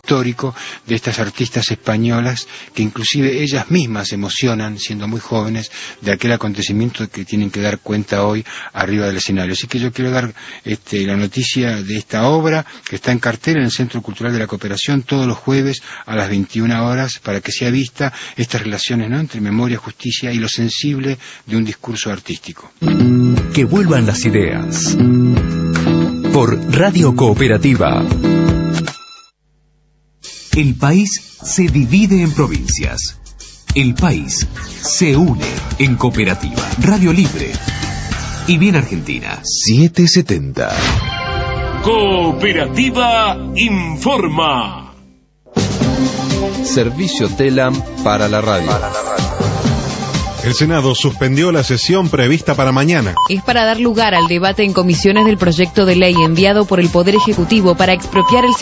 histórico de estas artistas españolas que inclusive ellas mismas se emocionan, siendo muy jóvenes, de aquel acontecimiento que tienen que dar cuenta hoy arriba del escenario. Así que yo quiero dar la noticia de esta obra que está en cartel en el Centro Cultural de la Cooperación todos los jueves a las 21 horas para que sea vista estas relaciones, ¿no?, entre memoria, justicia y lo sensible de un discurso artístico. Que vuelvan las ideas. Por Radio Cooperativa. El país se divide en provincias. El país se une en cooperativa. Radio Libre. Y bien Argentina. 770. Cooperativa informa. Servicio TELAM para la radio. El Senado suspendió la sesión prevista para mañana. Es para dar lugar al debate en comisiones del proyecto de ley enviado por el Poder Ejecutivo para expropiar el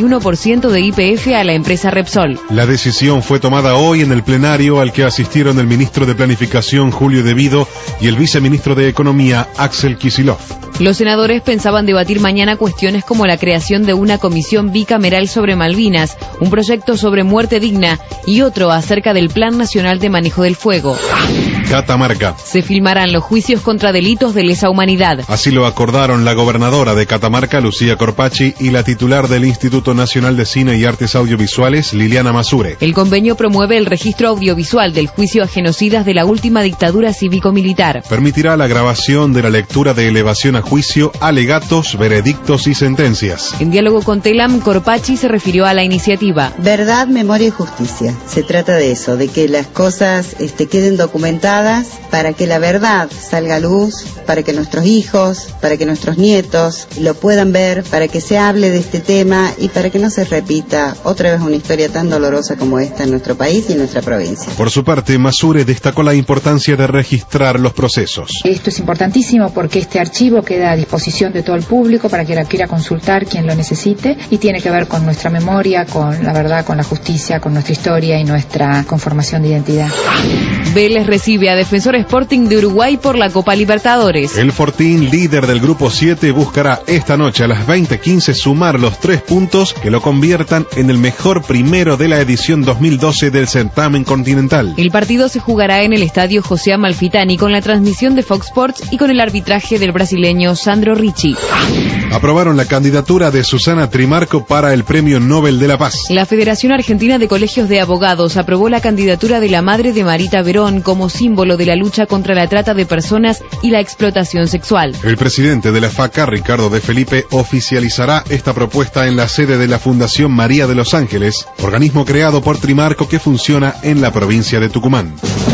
51% de YPF a la empresa Repsol. La decisión fue tomada hoy en el plenario al que asistieron el ministro de Planificación, Julio De Vido, y el viceministro de Economía, Axel Kicillof. Los senadores pensaban debatir mañana cuestiones como la creación de una comisión bicameral sobre Malvinas, un proyecto sobre muerte digna y otro acerca del Plan Nacional de Manejo del Fuego. Catamarca. Se filmarán los juicios contra delitos de lesa humanidad. Así lo acordaron la gobernadora de Catamarca, Lucía Corpacci, y la titular del Instituto Nacional de Cine y Artes Audiovisuales, Liliana Masure. El convenio promueve el registro audiovisual del juicio a genocidas de la última dictadura cívico-militar. Permitirá la grabación de la lectura de elevación a juicio, alegatos, veredictos y sentencias. En diálogo con TELAM, Corpacci se refirió a la iniciativa. Verdad, memoria y justicia. Se trata de eso, de que las cosas queden documentadas para que la verdad salga a luz, para que nuestros hijos, para que nuestros nietos lo puedan ver, para que se hable de este tema y para que no se repita otra vez una historia tan dolorosa como esta en nuestro país y en nuestra provincia. Por su parte, Masure destacó la importancia de registrar los procesos. Esto es importantísimo porque este archivo queda a disposición de todo el público para que la quiera consultar quien lo necesite y tiene que ver con nuestra memoria, con la verdad, con la justicia, con nuestra historia y nuestra conformación de identidad. Vélez recibe a Defensor Sporting de Uruguay por la Copa Libertadores. El Fortín, líder del Grupo 7, buscará esta noche a las 20:15 sumar los 3 puntos que lo conviertan en el mejor primero de la edición 2012 del certamen continental. El partido se jugará en el estadio José Amalfitani con la transmisión de Fox Sports y con el arbitraje del brasileño Sandro Ricci. Aprobaron la candidatura de Susana Trimarco para el Premio Nobel de la Paz. La Federación Argentina de Colegios de Abogados aprobó la candidatura de la madre de Marita Verón como símbolo de la lucha contra la trata de personas y la explotación sexual. El presidente de la FACA, Ricardo De Felipe, oficializará esta propuesta en la sede de la Fundación María de los Ángeles, organismo creado por Trimarco que funciona en la provincia de Tucumán.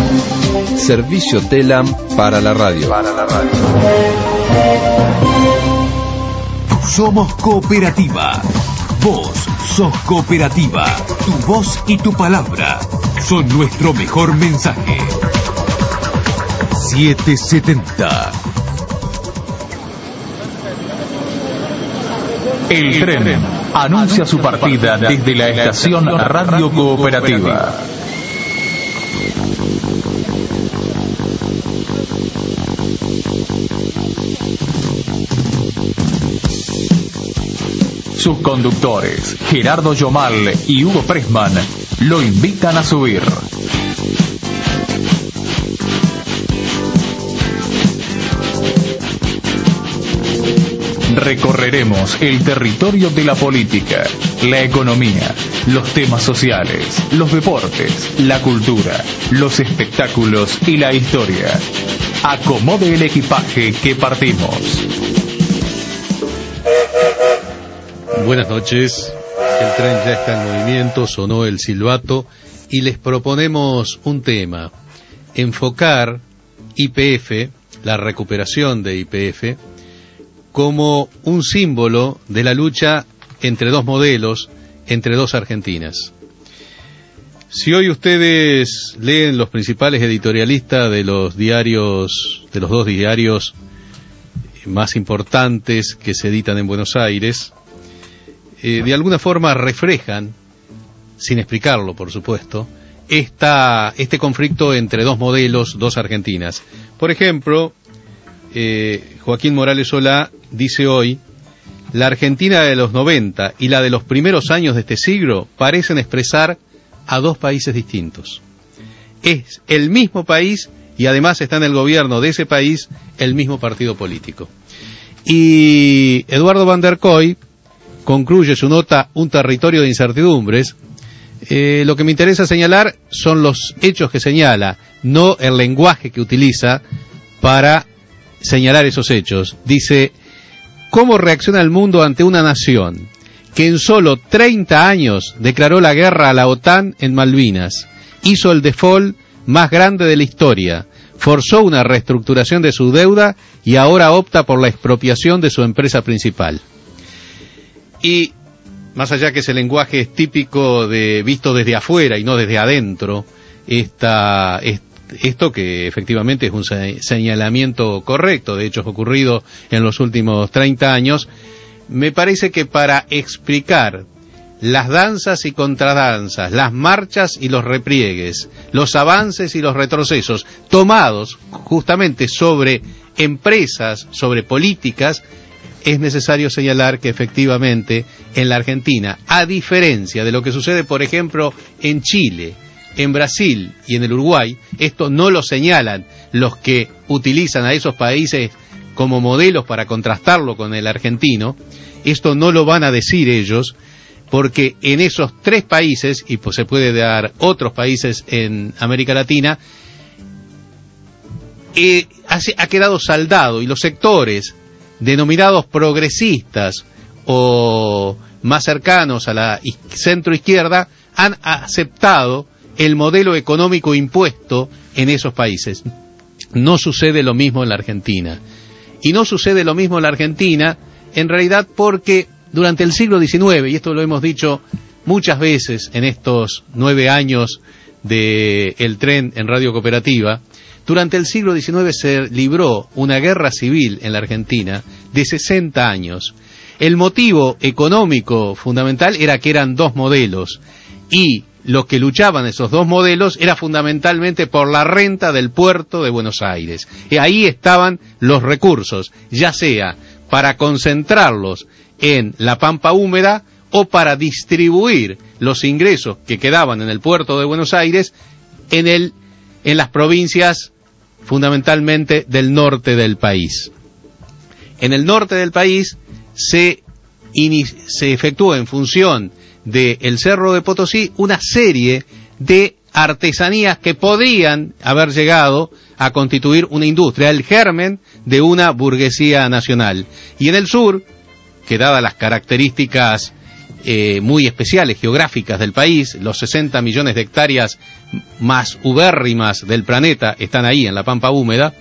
Servicio TELAM para la radio. Somos cooperativa. Vos sos cooperativa. Tu voz y tu palabra son nuestro mejor mensaje. 770. El tren anuncia su partida desde la estación Radio Cooperativa. Sus conductores, Gerardo Yomal y Hugo Pressman, lo invitan a subir. Recorreremos el territorio de la política, la economía, los temas sociales, los deportes, la cultura, los espectáculos y la historia. Acomode el equipaje que partimos. Buenas noches, el tren ya está en movimiento, sonó el silbato y les proponemos un tema, enfocar YPF, la recuperación de YPF, como un símbolo de la lucha entre dos modelos, entre dos Argentinas. Si hoy ustedes leen los principales editorialistas de los diarios, de los dos diarios más importantes que se editan en Buenos Aires, de alguna forma reflejan, sin explicarlo por supuesto, este conflicto entre dos modelos, dos Argentinas. Por ejemplo, Joaquín Morales Solá dice hoy la Argentina de los 90 y la de los primeros años de este siglo parecen expresar a dos países distintos. Es el mismo país y además está en el gobierno de ese país el mismo partido político. Y Eduardo Van der Kooi concluye su nota Un territorio de incertidumbres. Lo que me interesa señalar son los hechos que señala, no el lenguaje que utiliza para señalar esos hechos. Dice: ¿cómo reacciona el mundo ante una nación que en solo 30 años declaró la guerra a la OTAN en Malvinas, hizo el default más grande de la historia, forzó una reestructuración de su deuda y ahora opta por la expropiación de su empresa principal? Y más allá que ese lenguaje es típico de visto desde afuera y no desde adentro, esto que efectivamente es un señalamiento correcto de hechos ocurridos en los últimos 30 años, me parece que para explicar las danzas y contradanzas, las marchas y los repliegues, los avances y los retrocesos tomados justamente sobre empresas, sobre políticas, es necesario señalar que efectivamente en la Argentina, a diferencia de lo que sucede por ejemplo en Chile, en Brasil y en el Uruguay, esto no lo señalan los que utilizan a esos países como modelos para contrastarlo con el argentino, esto no lo van a decir ellos, porque en esos tres países, y pues se puede dar otros países en América Latina, ha quedado saldado, y los sectores denominados progresistas o más cercanos a la centroizquierda han aceptado el modelo económico impuesto en esos países. No sucede lo mismo en la Argentina. Y no sucede lo mismo en la Argentina, en realidad porque durante el siglo XIX, y esto lo hemos dicho muchas veces en estos 9 años de El Tren en Radio Cooperativa, durante el siglo XIX se libró una guerra civil en la Argentina de 60 años. El motivo económico fundamental era que eran dos modelos, y los que luchaban esos dos modelos era fundamentalmente por la renta del puerto de Buenos Aires. Y ahí estaban los recursos, ya sea para concentrarlos en la pampa húmeda o para distribuir los ingresos que quedaban en el puerto de Buenos Aires en las provincias fundamentalmente del norte del país. En el norte del país se efectuó en función del Cerro de Potosí una serie de artesanías que podrían haber llegado a constituir una industria, el germen de una burguesía nacional. Y en el sur, que dadas las características muy especiales geográficas del país, los 60 millones de hectáreas más ubérrimas del planeta están ahí en la pampa húmeda,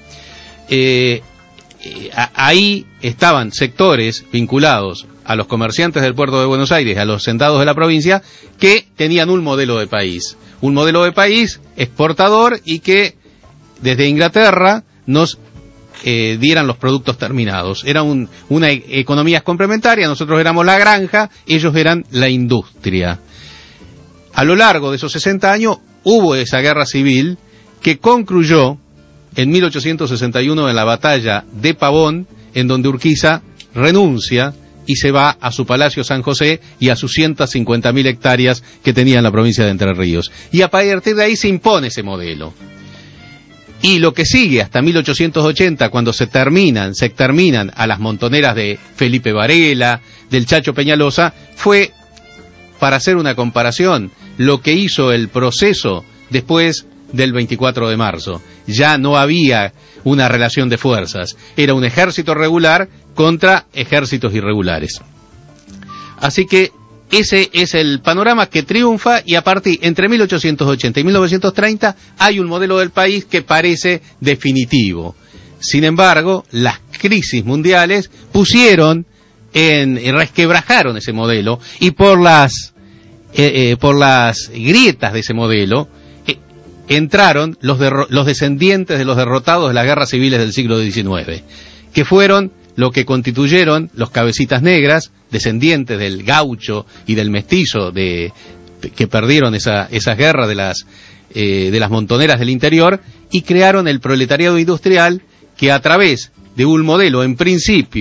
ahí estaban sectores vinculados a los comerciantes del puerto de Buenos Aires, a los hacendados de la provincia, que tenían un modelo de país exportador, y que desde Inglaterra nos dieran los productos terminados. Era una economía complementaria, nosotros éramos la granja, ellos eran la industria. A lo largo de esos 60 años hubo esa guerra civil que concluyó en 1861 en la batalla de Pavón, en donde Urquiza renuncia y se va a su Palacio San José y a sus 150.000 hectáreas que tenía en la provincia de Entre Ríos. Y a partir de ahí se impone ese modelo. Y lo que sigue hasta 1880, cuando se terminan a las montoneras de Felipe Varela, del Chacho Peñalosa, fue, para hacer una comparación, lo que hizo el proceso después del 24 de marzo. Ya no había una relación de fuerzas, era un ejército regular contra ejércitos irregulares. Así que ese es el panorama que triunfa, y a partir entre 1880 y 1930 hay un modelo del país que parece definitivo. Sin embargo, las crisis mundiales resquebrajaron ese modelo, y por las grietas de ese modelo entraron los descendientes de los derrotados de las guerras civiles del siglo XIX, que fueron lo que constituyeron los cabecitas negras, descendientes del gaucho y del mestizo que perdieron esas guerras de las montoneras del interior, y crearon el proletariado industrial, que a través de un modelo en principio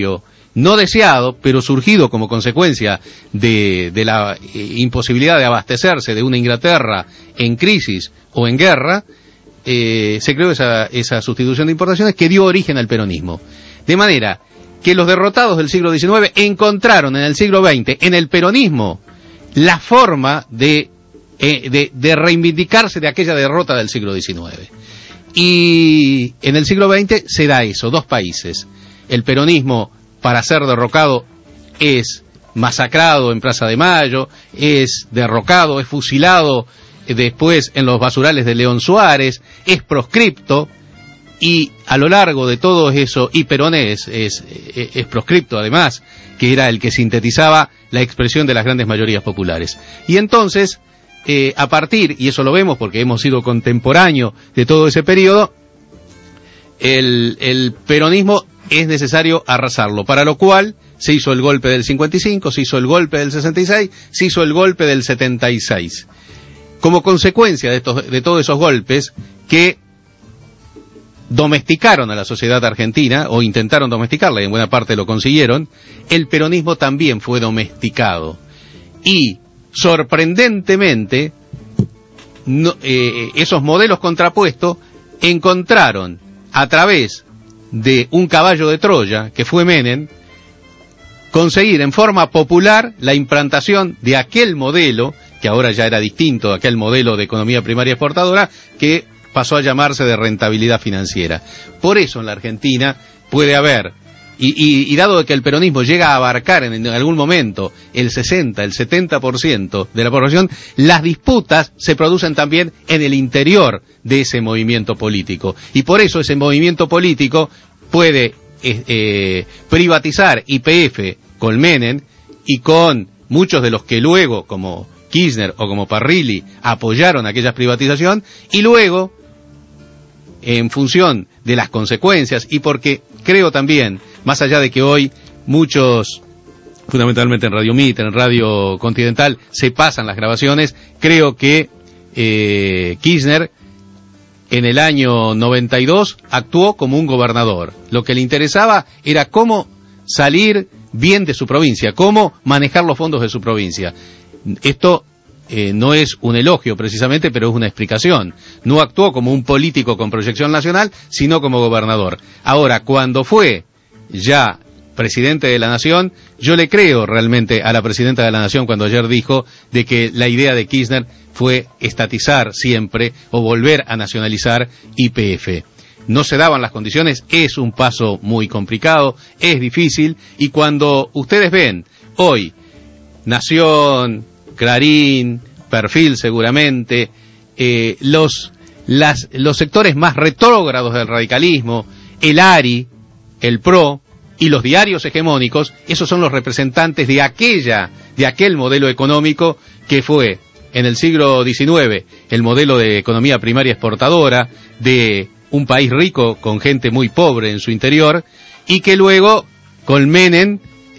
no deseado, pero surgido como consecuencia de la imposibilidad de abastecerse de una Inglaterra en crisis o en guerra, se creó esa sustitución de importaciones que dio origen al peronismo. De manera que los derrotados del siglo XIX encontraron en el siglo XX, en el peronismo, la forma de reivindicarse de aquella derrota del siglo XIX. Y en el siglo XX se da eso, dos países. El peronismo, para ser derrocado, es masacrado en Plaza de Mayo, es derrocado, es fusilado después en los basurales de León Suárez, es proscripto, y a lo largo de todo eso, y Perón es proscripto además, que era el que sintetizaba la expresión de las grandes mayorías populares. Y entonces, a partir, y eso lo vemos porque hemos sido contemporáneos de todo ese periodo, el peronismo es necesario arrasarlo, para lo cual se hizo el golpe del 55, se hizo el golpe del 66, se hizo el golpe del 76. Como consecuencia de todos esos golpes que domesticaron a la sociedad argentina, o intentaron domesticarla, y en buena parte lo consiguieron, el peronismo también fue domesticado. Y, sorprendentemente, esos modelos contrapuestos encontraron, a través de un caballo de Troya, que fue Menem, conseguir en forma popular la implantación de aquel modelo, que ahora ya era distinto, aquel modelo de economía primaria exportadora, que pasó a llamarse de rentabilidad financiera. Por eso en la Argentina puede haber, y dado que el peronismo llega a abarcar en algún momento el 60, el 70% de la población, las disputas se producen también en el interior de ese movimiento político. Y por eso ese movimiento político puede privatizar YPF con Menem y con muchos de los que luego, como Kirchner o como Parrilli, apoyaron aquella privatización, y luego, en función de las consecuencias, y porque creo también, más allá de que hoy muchos, fundamentalmente en Radio Mitre, en Radio Continental, se pasan las grabaciones, creo que Kirchner en el año 92 actuó como un gobernador. Lo que le interesaba era cómo salir bien de su provincia, cómo manejar los fondos de su provincia. Esto no es un elogio precisamente, pero es una explicación. No actuó como un político con proyección nacional, sino como gobernador. Ahora, cuando fue ya presidente de la Nación, yo le creo realmente a la presidenta de la Nación cuando ayer dijo de que la idea de Kirchner fue estatizar siempre o volver a nacionalizar YPF. No se daban las condiciones, es un paso muy complicado, es difícil, y cuando ustedes ven hoy Nación, Clarín, Perfil seguramente, los sectores más retrógrados del radicalismo, el ARI, el PRO y los diarios hegemónicos, esos son los representantes de aquel modelo económico que fue en el siglo XIX el modelo de economía primaria exportadora de un país rico con gente muy pobre en su interior, y que luego con Menem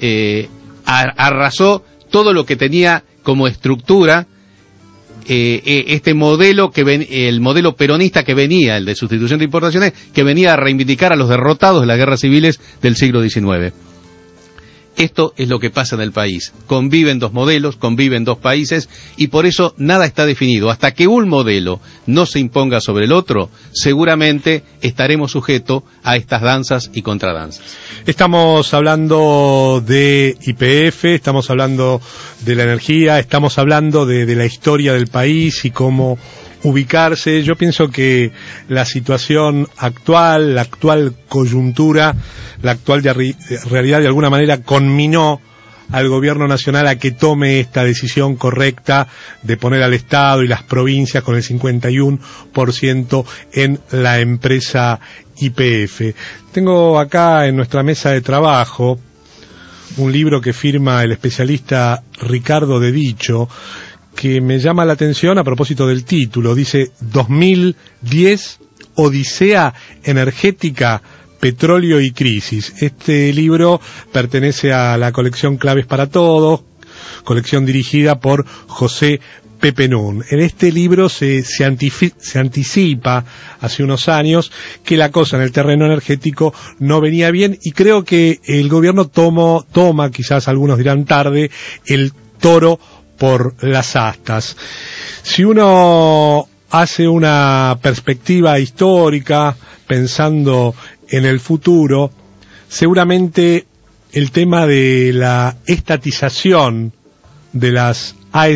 arrasó todo lo que tenía como estructura este modelo el modelo peronista que venía, el de sustitución de importaciones, que venía a reivindicar a los derrotados de las guerras civiles del siglo XIX. Esto es lo que pasa en el país. Conviven dos modelos, conviven dos países, y por eso nada está definido. Hasta que un modelo no se imponga sobre el otro, seguramente estaremos sujetos a estas danzas y contradanzas. Estamos hablando de YPF, estamos hablando de la energía, estamos hablando de la historia del país y cómo ubicarse. Yo pienso que la situación actual, la actual coyuntura, la actual realidad de alguna manera conminó al gobierno nacional a que tome esta decisión correcta de poner al Estado y las provincias con el 51% en la empresa YPF. Tengo acá en nuestra mesa de trabajo un libro que firma el especialista Ricardo De Dicho, que me llama la atención a propósito del título. Dice 2010, Odisea Energética, Petróleo y Crisis. Este libro pertenece a la colección Claves para Todos, colección dirigida por José Pepe Nun. En este libro se anticipa hace unos años que la cosa en el terreno energético no venía bien, y creo que el gobierno toma, quizás algunos dirán tarde, el toro por las astas. Si uno hace una perspectiva histórica pensando en el futuro, seguramente el tema de la estatización de las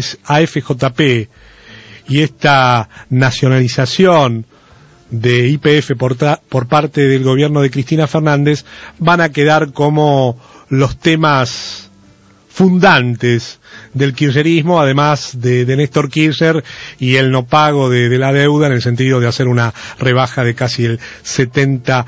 AFJP y esta nacionalización de YPF por parte del gobierno de Cristina Fernández van a quedar como los temas fundantes del kirchnerismo, además de Néstor Kirchner y el no pago de la deuda, en el sentido de hacer una rebaja de casi el 70%.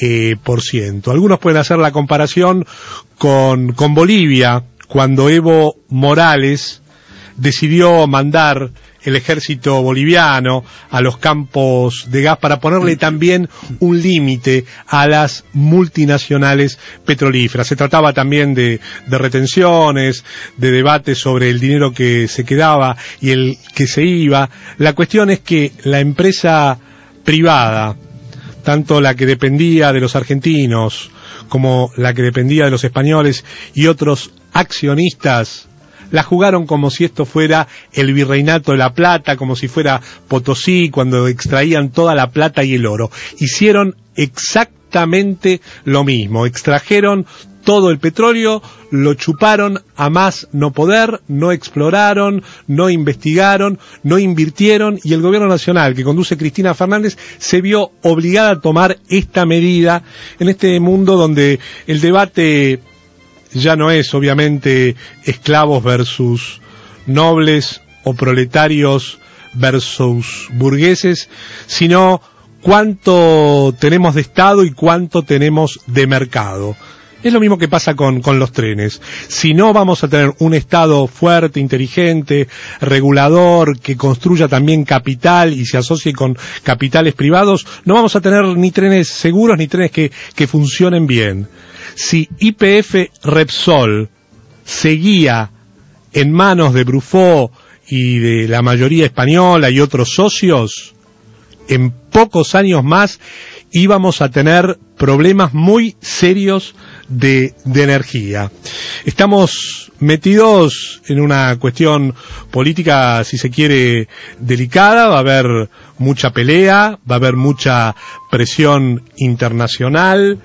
Algunos pueden hacer la comparación con Bolivia, cuando Evo Morales decidió mandar el ejército boliviano a los campos de gas para ponerle también un límite a las multinacionales petrolíferas. Se trataba también de retenciones, de debates sobre el dinero que se quedaba y el que se iba. La cuestión es que la empresa privada, tanto la que dependía de los argentinos como la que dependía de los españoles y otros accionistas, la jugaron como si esto fuera el Virreinato de la Plata, como si fuera Potosí, cuando extraían toda la plata y el oro. Hicieron exactamente lo mismo, extrajeron todo el petróleo, lo chuparon a más no poder, no exploraron, no investigaron, no invirtieron, y el gobierno nacional que conduce Cristina Fernández se vio obligada a tomar esta medida en este mundo donde el debate ya no es obviamente esclavos versus nobles o proletarios versus burgueses, sino cuánto tenemos de Estado y cuánto tenemos de mercado. Es lo mismo que pasa con los trenes. Si no vamos a tener un Estado fuerte, inteligente, regulador, que construya también capital y se asocie con capitales privados, no vamos a tener ni trenes seguros ni trenes que funcionen bien. Si YPF Repsol seguía en manos de Bruffaut y de la mayoría española y otros socios, en pocos años más íbamos a tener problemas muy serios de energía. Estamos metidos en una cuestión política, si se quiere, delicada. Va a haber mucha pelea, va a haber mucha presión internacional.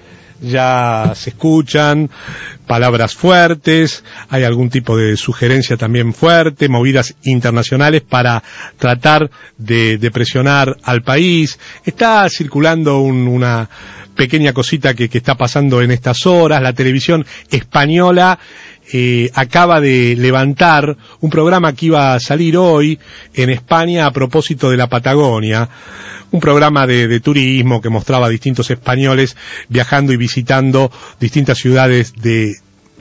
Ya se escuchan palabras fuertes, hay algún tipo de sugerencia también fuerte, movidas internacionales para tratar de presionar al país. Está circulando una pequeña cosita que está pasando en estas horas. La televisión española acaba de levantar un programa que iba a salir hoy en España a propósito de la Patagonia, un programa de turismo que mostraba a distintos españoles viajando y visitando distintas ciudades de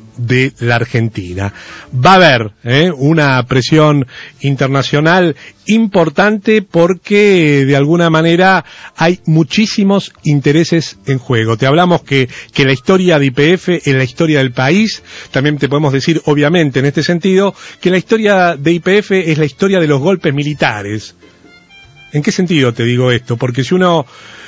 la Argentina. Va a haber una presión internacional importante porque de alguna manera hay muchísimos intereses en juego. Te hablamos que la historia de YPF es la historia del país. También te podemos decir, obviamente, en este sentido, que la historia de YPF es la historia de los golpes militares. ¿En qué sentido te digo esto? Porque si uno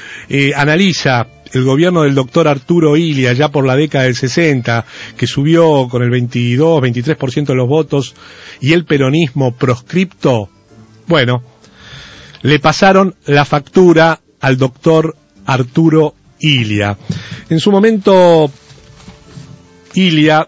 analiza el gobierno del doctor Arturo Illia ya por la década del 60, que subió con el 22-23% de los votos, y el peronismo proscripto, bueno, le pasaron la factura al doctor Arturo Illia. En su momento, Illia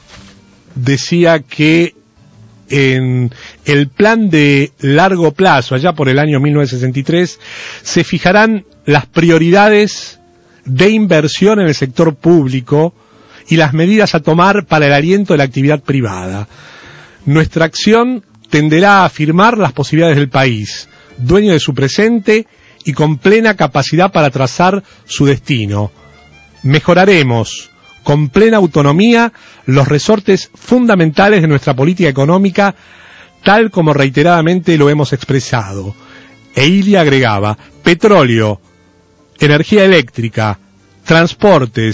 decía que en el plan de largo plazo, allá por el año 1963, se fijarán las prioridades de inversión en el sector público y las medidas a tomar para el aliento de la actividad privada. Nuestra acción tenderá a afirmar las posibilidades del país, dueño de su presente y con plena capacidad para trazar su destino. Mejoraremos con plena autonomía los resortes fundamentales de nuestra política económica, tal como reiteradamente lo hemos expresado. E Illia agregaba: petróleo, energía eléctrica, transportes,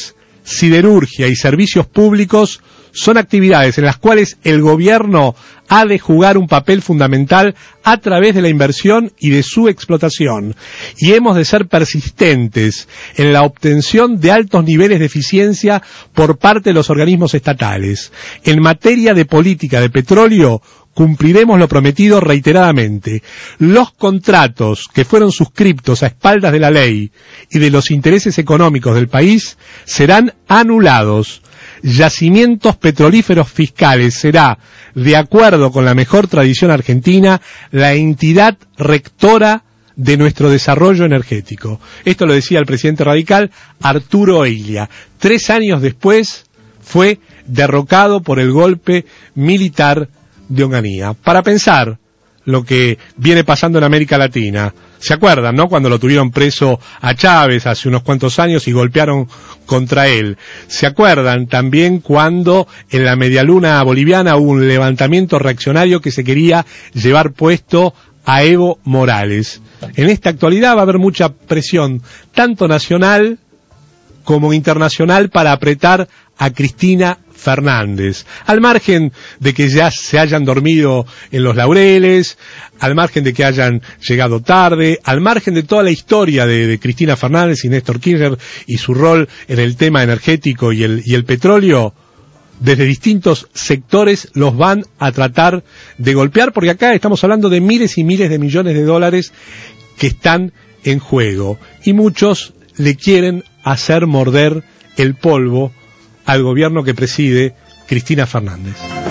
siderurgia y servicios públicos son actividades en las cuales el gobierno ha de jugar un papel fundamental a través de la inversión y de su explotación. Y hemos de ser persistentes en la obtención de altos niveles de eficiencia por parte de los organismos estatales. En materia de política de petróleo, cumpliremos lo prometido reiteradamente. Los contratos que fueron suscriptos a espaldas de la ley y de los intereses económicos del país serán anulados. Yacimientos petrolíferos fiscales será, de acuerdo con la mejor tradición argentina, la entidad rectora de nuestro desarrollo energético. Esto lo decía el presidente radical Arturo Illia. 3 años después fue derrocado por el golpe militar de Onganía. Para pensar lo que viene pasando en América Latina. ¿Se acuerdan, no? Cuando lo tuvieron preso a Chávez hace unos cuantos años y golpearon contra él. ¿Se acuerdan también cuando en la medialuna boliviana hubo un levantamiento reaccionario que se quería llevar puesto a Evo Morales? En esta actualidad va a haber mucha presión, tanto nacional como internacional, para apretar a Cristina Fernández, al margen de que ya se hayan dormido en los laureles, al margen de que hayan llegado tarde, al margen de toda la historia de Cristina Fernández y Néstor Kirchner y su rol en el tema energético y el petróleo. Desde distintos sectores los van a tratar de golpear, porque acá estamos hablando de miles y miles de millones de dólares que están en juego, y muchos le quieren hacer morder el polvo al gobierno que preside Cristina Fernández.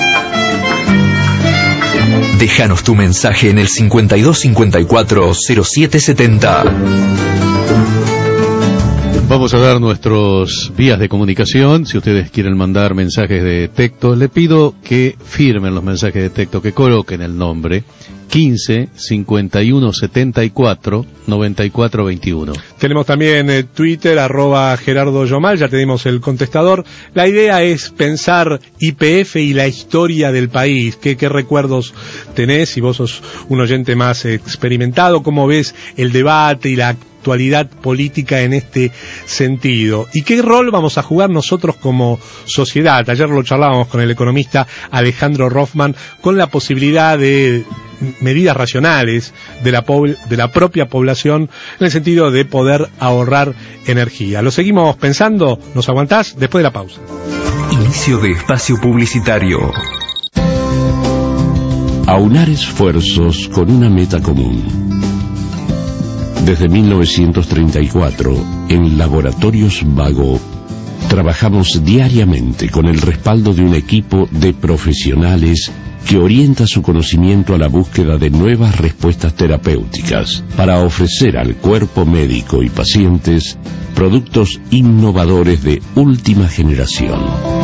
Déjanos tu mensaje en el 5254-0770. Vamos a dar nuestros vías de comunicación. Si ustedes quieren mandar mensajes de texto, le pido que firmen los mensajes de texto, que coloquen el nombre 15 51 74 94 21. Tenemos también Twitter, @Gerardo Yomal, ya tenemos el contestador. La idea es pensar YPF y la historia del país. ¿Qué recuerdos tenés? Si vos sos un oyente más experimentado, ¿cómo ves el debate y la actualidad política en este sentido? ¿Y qué rol vamos a jugar nosotros como sociedad? Ayer lo charlábamos con el economista Alejandro Rothman, con la posibilidad de medidas racionales de la propia población en el sentido de poder ahorrar energía. ¿Lo seguimos pensando? ¿Nos aguantás? Después de la pausa. Inicio de espacio publicitario. Aunar esfuerzos con una meta común. Desde 1934, en Laboratorios Vago, trabajamos diariamente con el respaldo de un equipo de profesionales que orienta su conocimiento a la búsqueda de nuevas respuestas terapéuticas para ofrecer al cuerpo médico y pacientes productos innovadores de última generación.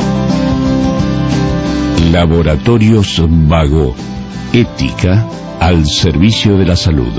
Laboratorios Vago, ética al servicio de la salud.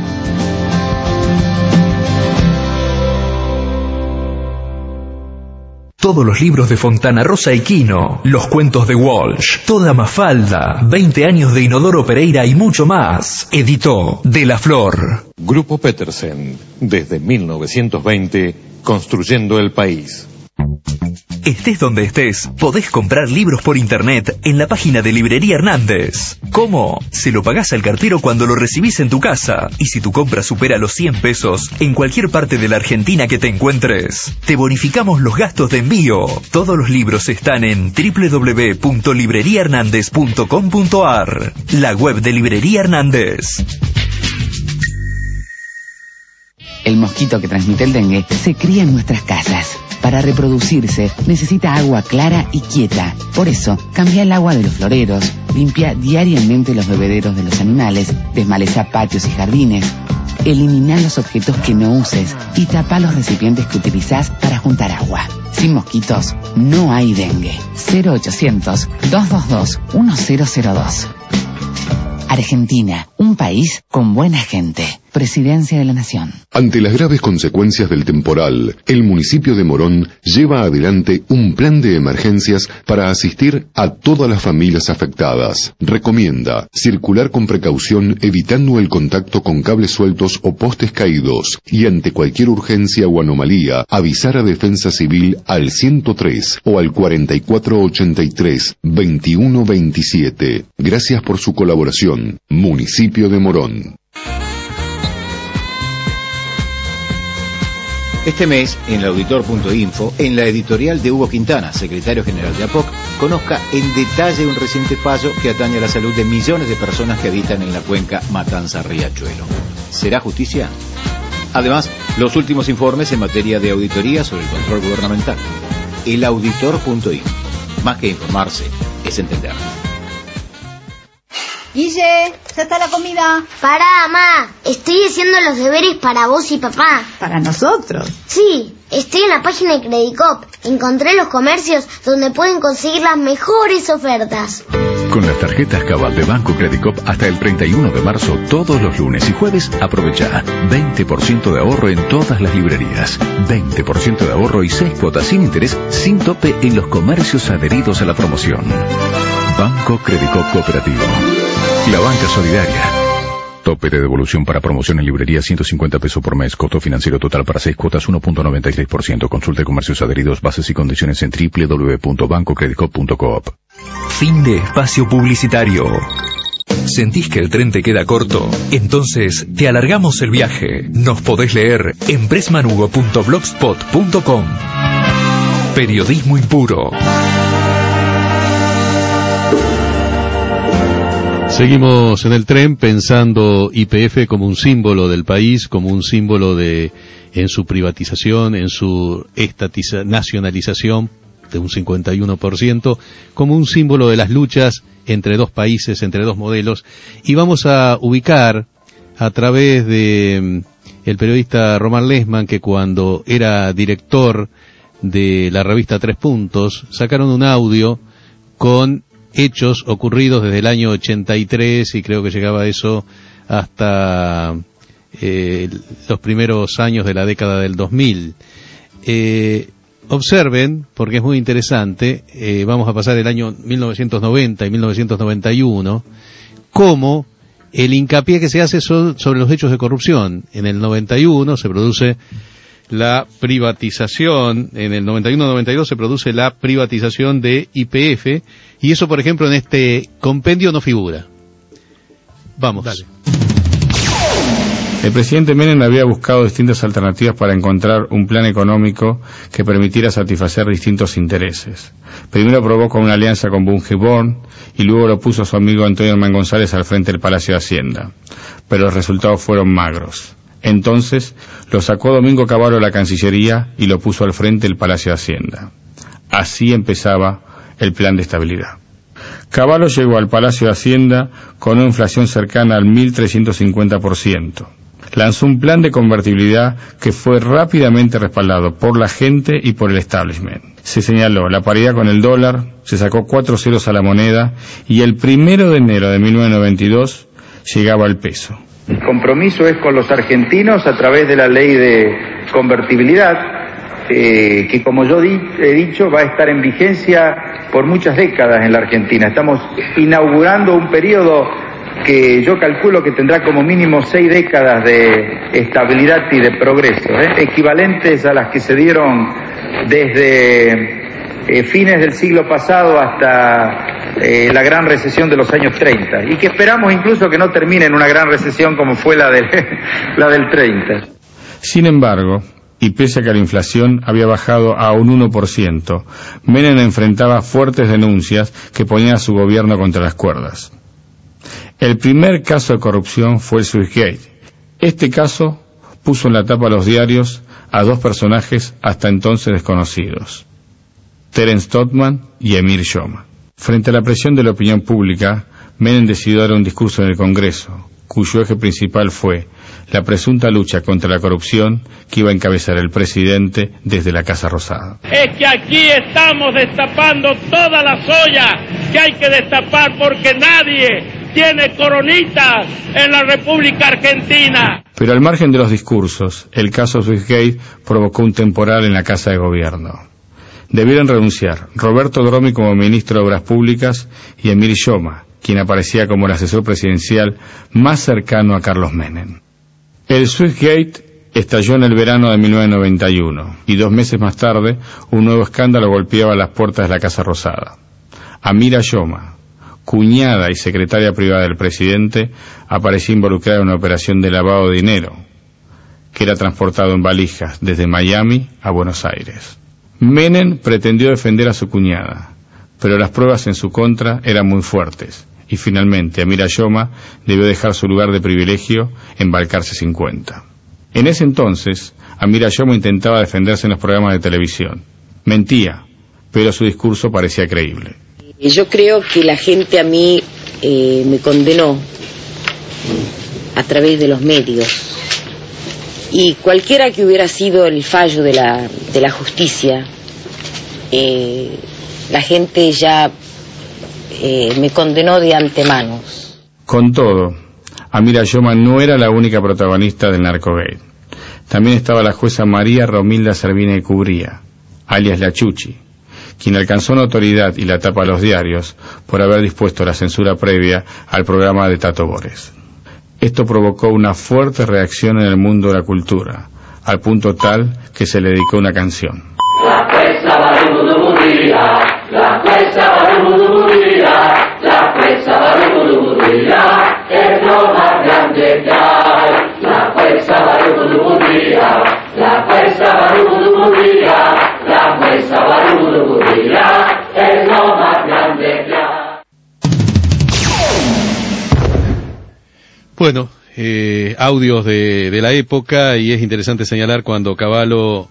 Todos los libros de Fontana Rosa y Quino, los cuentos de Walsh, toda Mafalda, 20 años de Inodoro Pereira y mucho más. Editó De la Flor. Grupo Petersen, desde 1920, construyendo el país. Estés donde estés, podés comprar libros por internet en la página de Librería Hernández. ¿Cómo? Se lo pagás al cartero cuando lo recibís en tu casa. Y si tu compra supera los 100 pesos, en cualquier parte de la Argentina que te encuentres, te bonificamos los gastos de envío. Todos los libros están en www.libreriahernandez.com.ar, la web de Librería Hernández. El mosquito que transmite el dengue se cría en nuestras casas. Para reproducirse necesita agua clara y quieta. Por eso, cambia el agua de los floreros, limpia diariamente los bebederos de los animales, desmaleza patios y jardines, elimina los objetos que no uses y tapa los recipientes que utilizás para juntar agua. Sin mosquitos, no hay dengue. 0800-222-1002. Argentina, un país con buena gente. Presidencia de la Nación. Ante las graves consecuencias del temporal, el municipio de Morón lleva adelante un plan de emergencias para asistir a todas las familias afectadas. Recomienda circular con precaución evitando el contacto con cables sueltos o postes caídos y ante cualquier urgencia o anomalía avisar a Defensa Civil al 103 o al 4483-2127. Gracias por su colaboración. Municipio de Morón. Este mes, en el auditor.info, en la editorial de Hugo Quintana, secretario general de APOC, conozca en detalle un reciente fallo que atañe a la salud de millones de personas que habitan en la cuenca Matanza-Riachuelo. ¿Será justicia? Además, los últimos informes en materia de auditoría sobre el control gubernamental. El auditor.info. Más que informarse, es entender. Guille, ya está la comida. Pará, mamá. Estoy haciendo los deberes para vos y papá. ¿Para nosotros? Sí, estoy en la página de Credicop. Encontré los comercios donde pueden conseguir las mejores ofertas. Con las tarjetas Cabal de Banco Credicop hasta el 31 de marzo, todos los lunes y jueves, aprovecha 20% de ahorro en todas las librerías. 20% de ahorro y 6 cuotas sin interés, sin tope en los comercios adheridos a la promoción. Banco Credicop Cooperativo. La banca solidaria. Tope de devolución para promoción en librería 150 pesos por mes. Costo financiero total para 6 cuotas 1.96%. Consulte comercios adheridos, bases y condiciones en www.bancocredicop.coop. Fin de espacio publicitario. ¿Sentís que el tren te queda corto? Entonces te alargamos el viaje. Nos podés leer en presmanugo.blogspot.com. Periodismo impuro. Seguimos en el tren pensando YPF como un símbolo del país, como un símbolo en su privatización, en su nacionalización de un 51%, como un símbolo de las luchas entre dos países, entre dos modelos, y vamos a ubicar a través de el periodista Román Lesman, que cuando era director de la revista Tres Puntos, sacaron un audio con hechos ocurridos desde el año 83 y creo que llegaba eso hasta los primeros años de la década del 2000. Observen, porque es muy interesante, vamos a pasar el año 1990 y 1991, cómo el hincapié que se hace sobre los hechos de corrupción. En el 91 se produce la privatización, en el 91-92 se produce la privatización de YPF, y eso, por ejemplo, en este compendio no figura. Vamos. Dale. El presidente Menem había buscado distintas alternativas para encontrar un plan económico que permitiera satisfacer distintos intereses. Primero probó con una alianza con Bungeborn y luego lo puso a su amigo Antonio Hernán González al frente del Palacio de Hacienda. Pero los resultados fueron magros. Entonces lo sacó Domingo Cavallo de la Cancillería y lo puso al frente del Palacio de Hacienda. Así empezaba el plan de estabilidad. Cavallo llegó al Palacio de Hacienda con una inflación cercana al 1.350%. Lanzó un plan de convertibilidad que fue rápidamente respaldado por la gente y por el establishment. Se señaló la paridad con el dólar, se sacó 4 ceros a la moneda y el 1 de enero de 1992 llegaba el peso. El compromiso es con los argentinos a través de la ley de convertibilidad, que como yo he dicho va a estar en vigencia por muchas décadas en la Argentina. Estamos inaugurando un periodo que yo calculo que tendrá como mínimo 6 décadas de estabilidad y de progreso, equivalentes a las que se dieron desde fines del siglo pasado hasta la gran recesión de los años 30, y que esperamos incluso que no termine en una gran recesión como fue la del 30. Sin embargo, y pese a que la inflación había bajado a un 1%, Menem enfrentaba fuertes denuncias que ponían a su gobierno contra las cuerdas. El primer caso de corrupción fue el Swissgate. Este caso puso en la tapa de los diarios a 2 personajes hasta entonces desconocidos, Terence Totman y Emir Schoma. Frente a la presión de la opinión pública, Menem decidió dar un discurso en el Congreso, cuyo eje principal fue la presunta lucha contra la corrupción que iba a encabezar el presidente desde la Casa Rosada. Es que aquí estamos destapando todas las ollas que hay que destapar porque nadie tiene coronitas en la República Argentina. Pero al margen de los discursos, el caso Swissgate provocó un temporal en la Casa de Gobierno. Debieron renunciar Roberto Dromi como ministro de Obras Públicas y Emir Yoma, quien aparecía como el asesor presidencial más cercano a Carlos Menem. El Swissgate estalló en el verano de 1991 y 2 meses más tarde un nuevo escándalo golpeaba las puertas de la Casa Rosada. Amira Yoma, cuñada y secretaria privada del presidente, apareció involucrada en una operación de lavado de dinero que era transportado en valijas desde Miami a Buenos Aires. Menem pretendió defender a su cuñada, pero las pruebas en su contra eran muy fuertes y finalmente Amira Yoma debió dejar su lugar de privilegio en Balcarce 50. En ese entonces, Amira Yoma intentaba defenderse en los programas de televisión. Mentía, pero su discurso parecía creíble. Yo creo que la gente a mí me condenó a través de los medios. Y cualquiera que hubiera sido el fallo de la justicia, la gente ya me condenó de antemano. Con todo, Amira Yoma no era la única protagonista del Narcogate. También estaba la jueza María Romilda Servine Cubría, alias La Chuchi, quien alcanzó notoriedad y la tapa a los diarios por haber dispuesto la censura previa al programa de Tato Bores. Esto provocó una fuerte reacción en el mundo de la cultura, al punto tal que se le dedicó una canción. La jueza barubudubudía, la jueza barubudubudía, la jueza barubudubudía, es lo más grande que hay. La jueza barubudubudía, la jueza barubudubudía, la jueza barubudubudía, es lo más grande que hay. Bueno, audios de la época, y es interesante señalar cuando Cavallo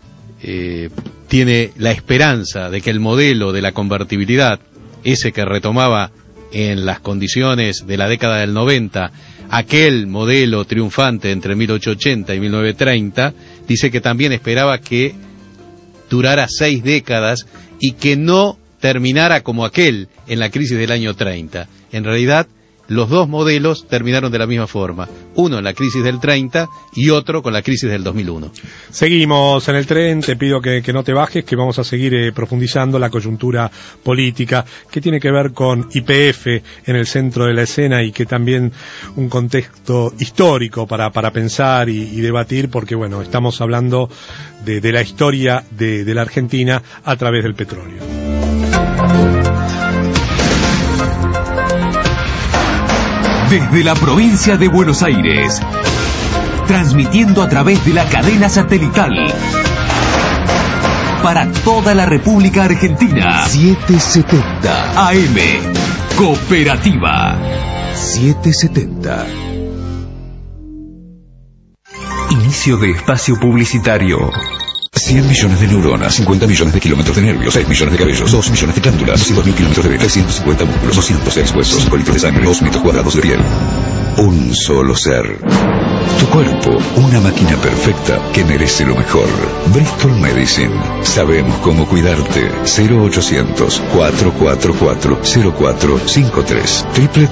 tiene la esperanza de que el modelo de la convertibilidad, ese que retomaba en las condiciones de la década del 90, aquel modelo triunfante entre 1880 y 1930, dice que también esperaba que durara 6 décadas y que no terminara como aquel en la crisis del año 30. En realidad, los dos modelos terminaron de la misma forma, uno en la crisis del 30 y otro con la crisis del 2001. Seguimos en el tren, te pido que no te bajes, que vamos a seguir profundizando la coyuntura política, que tiene que ver con YPF en el centro de la escena y que también un contexto histórico para pensar y debatir, porque bueno, estamos hablando de la historia de la Argentina a través del petróleo. Desde la provincia de Buenos Aires, transmitiendo a través de la cadena satelital para toda la República Argentina. 770 AM, Cooperativa. 770. Inicio de espacio publicitario. 100 millones de neuronas, 50 millones de kilómetros de nervios, 6 millones de cabellos, 2 millones de glándulas, 200.000 kilómetros de venas, 350 músculos, 206 huesos, 5 litros de sangre, 2 metros cuadrados de piel. Un solo ser. Tu cuerpo, una máquina perfecta que merece lo mejor. Bristol Medicine. Sabemos cómo cuidarte. 0800-444-0453.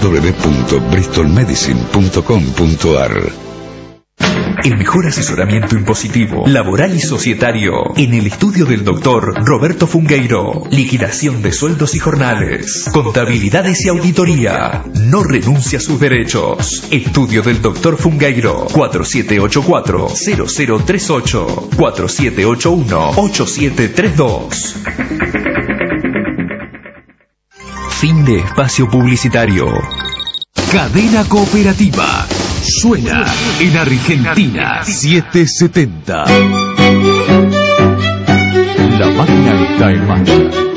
www.bristolmedicine.com.ar. El mejor asesoramiento impositivo, laboral y societario en el estudio del doctor Roberto Fungueiro. Liquidación de sueldos y jornales, contabilidades y auditoría. No renuncia a sus derechos. Estudio del doctor Fungueiro. 4784-0038 4781-8732. Fin de espacio publicitario. Cadena Cooperativa. Suena en Argentina. 770. La máquina está en marcha.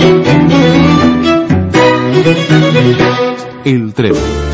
El tren.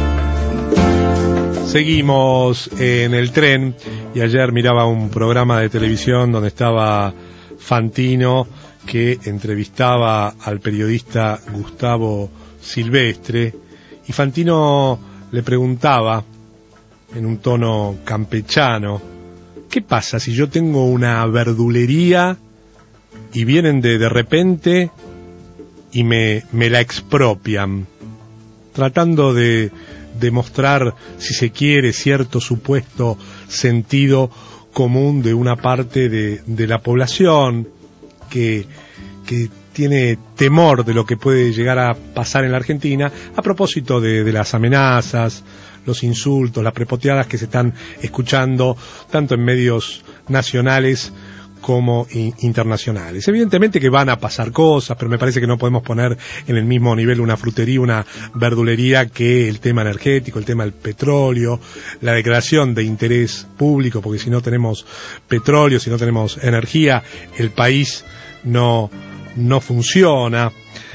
Seguimos en el tren y ayer miraba un programa de televisión donde estaba Fantino, que entrevistaba al periodista Gustavo Silvestre, y Fantino le preguntaba en un tono campechano: ¿qué pasa si yo tengo una verdulería y vienen de repente y me la expropian? Tratando de demostrar, si se quiere, cierto supuesto sentido común de una parte de la población que tiene temor de lo que puede llegar a pasar en la Argentina a propósito de las amenazas, los insultos, las prepoteadas que se están escuchando tanto en medios nacionales como internacionales. Evidentemente que van a pasar cosas, pero me parece que no podemos poner en el mismo nivel una frutería, una verdulería que el tema energético, el tema del petróleo, la declaración de interés público, porque si no tenemos petróleo, si no tenemos energía, el país no funciona.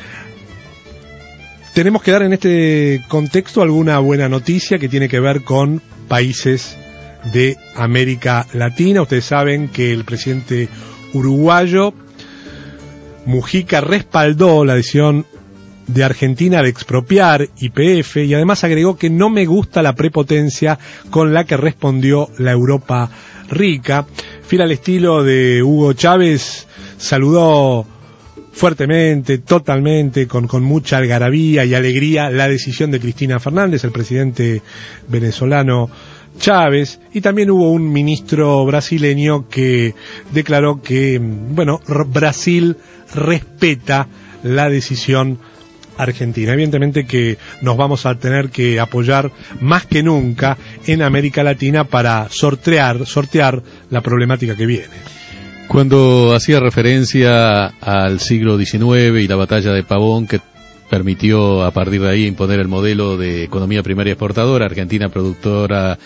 Tenemos que dar en este contexto alguna buena noticia que tiene que ver con países de América Latina. Ustedes saben que el presidente uruguayo Mujica respaldó la decisión de Argentina de expropiar YPF y además agregó que no me gusta la prepotencia con la que respondió la Europa rica. Fiel al estilo de Hugo Chávez, saludó fuertemente, totalmente, con mucha algarabía y alegría la decisión de Cristina Fernández, el presidente venezolano Chávez, y también hubo un ministro brasileño que declaró que, Brasil respeta la decisión argentina. Evidentemente que nos vamos a tener que apoyar más que nunca en América Latina para sortear la problemática que viene. Cuando hacía referencia al siglo XIX y la batalla de Pavón, que permitió a partir de ahí imponer el modelo de economía primaria exportadora, Argentina productora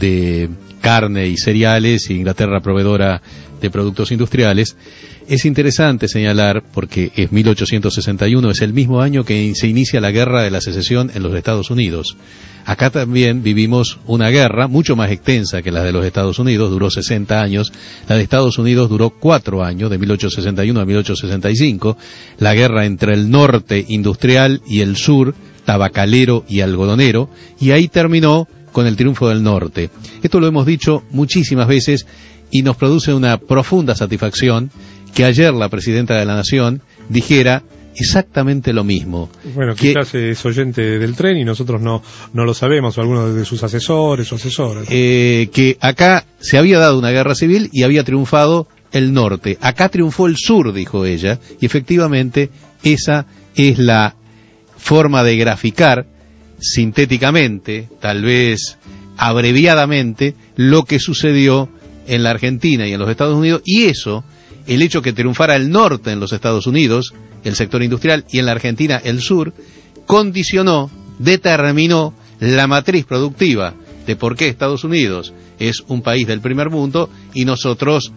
de carne y cereales, e Inglaterra proveedora de productos industriales, es interesante señalar, porque es 1861, es el mismo año que se inicia la guerra de la secesión en los Estados Unidos. Acá también vivimos una guerra mucho más extensa que la de los Estados Unidos, duró 60 años, la de Estados Unidos duró 4 años, de 1861 a 1865, la guerra entre el norte industrial y el sur, tabacalero y algodonero, y ahí terminó con el triunfo del norte. Esto lo hemos dicho muchísimas veces y nos produce una profunda satisfacción que ayer la Presidenta de la Nación dijera exactamente lo mismo. Bueno, quizás es oyente del tren y nosotros no lo sabemos, o algunos de sus asesores o asesoras. Que acá se había dado una guerra civil y había triunfado el norte. Acá triunfó el sur, dijo ella, y efectivamente esa es la forma de graficar sintéticamente, tal vez abreviadamente, lo que sucedió en la Argentina y en los Estados Unidos, y eso, el hecho que triunfara el norte en los Estados Unidos, el sector industrial, y en la Argentina el sur, condicionó, determinó la matriz productiva de por qué Estados Unidos es un país del primer mundo y nosotros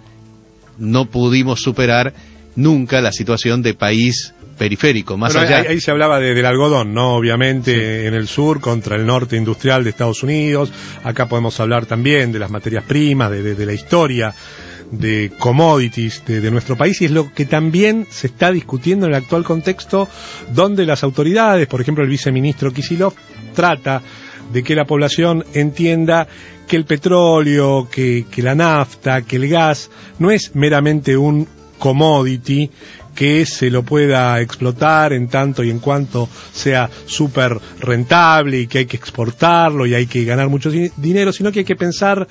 no pudimos superar nunca la situación de país periférico, más allá. Ahí se hablaba del algodón, ¿no? Obviamente, sí, en el sur contra el norte industrial de Estados Unidos. Acá podemos hablar también de las materias primas, de la historia de commodities de nuestro país, y es lo que también se está discutiendo en el actual contexto, donde las autoridades, por ejemplo el viceministro Kicillof, trata de que la población entienda que el petróleo, que la nafta, que el gas no es meramente un commodity que se lo pueda explotar en tanto y en cuanto sea súper rentable y que hay que exportarlo y hay que ganar mucho dinero, sino que hay que pensar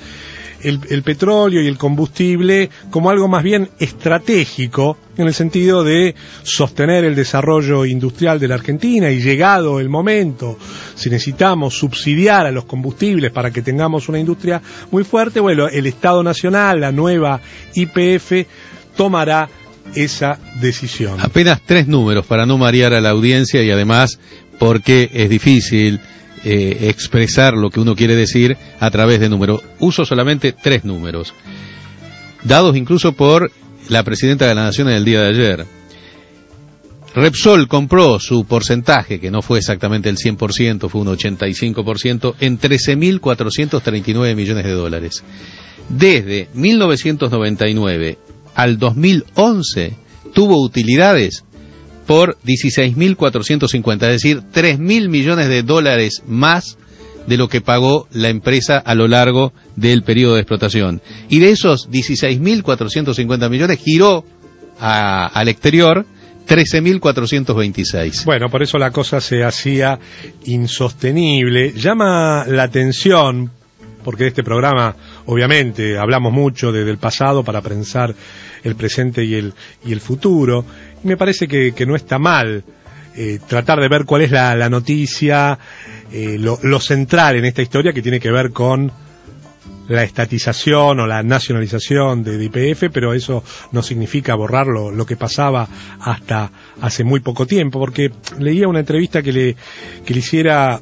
el petróleo y el combustible como algo más bien estratégico, en el sentido de sostener el desarrollo industrial de la Argentina, y llegado el momento, si necesitamos subsidiar a los combustibles para que tengamos una industria muy fuerte, bueno, el Estado Nacional, la nueva YPF, tomará esa decisión. Apenas 3 números para no marear a la audiencia y además porque es difícil expresar lo que uno quiere decir a través de números. Uso solamente 3 números, dados incluso por la Presidenta de la Nación en el día de ayer. Repsol compró su porcentaje, que no fue exactamente el 100%, fue un 85%, en $13.439 millones. Desde 1999 al 2011 tuvo utilidades por 16.450, es decir, $3.000 millones más de lo que pagó la empresa a lo largo del periodo de explotación. Y de esos 16.450 millones giró al exterior 13.426. Bueno, por eso la cosa se hacía insostenible. Llama la atención, porque de este programa, obviamente, hablamos mucho del pasado para pensar el presente y el futuro. Y me parece que no está mal tratar de ver cuál es la noticia, lo central en esta historia, que tiene que ver con la estatización o la nacionalización de YPF, pero eso no significa borrar lo que pasaba hasta hace muy poco tiempo, porque leía una entrevista que le hiciera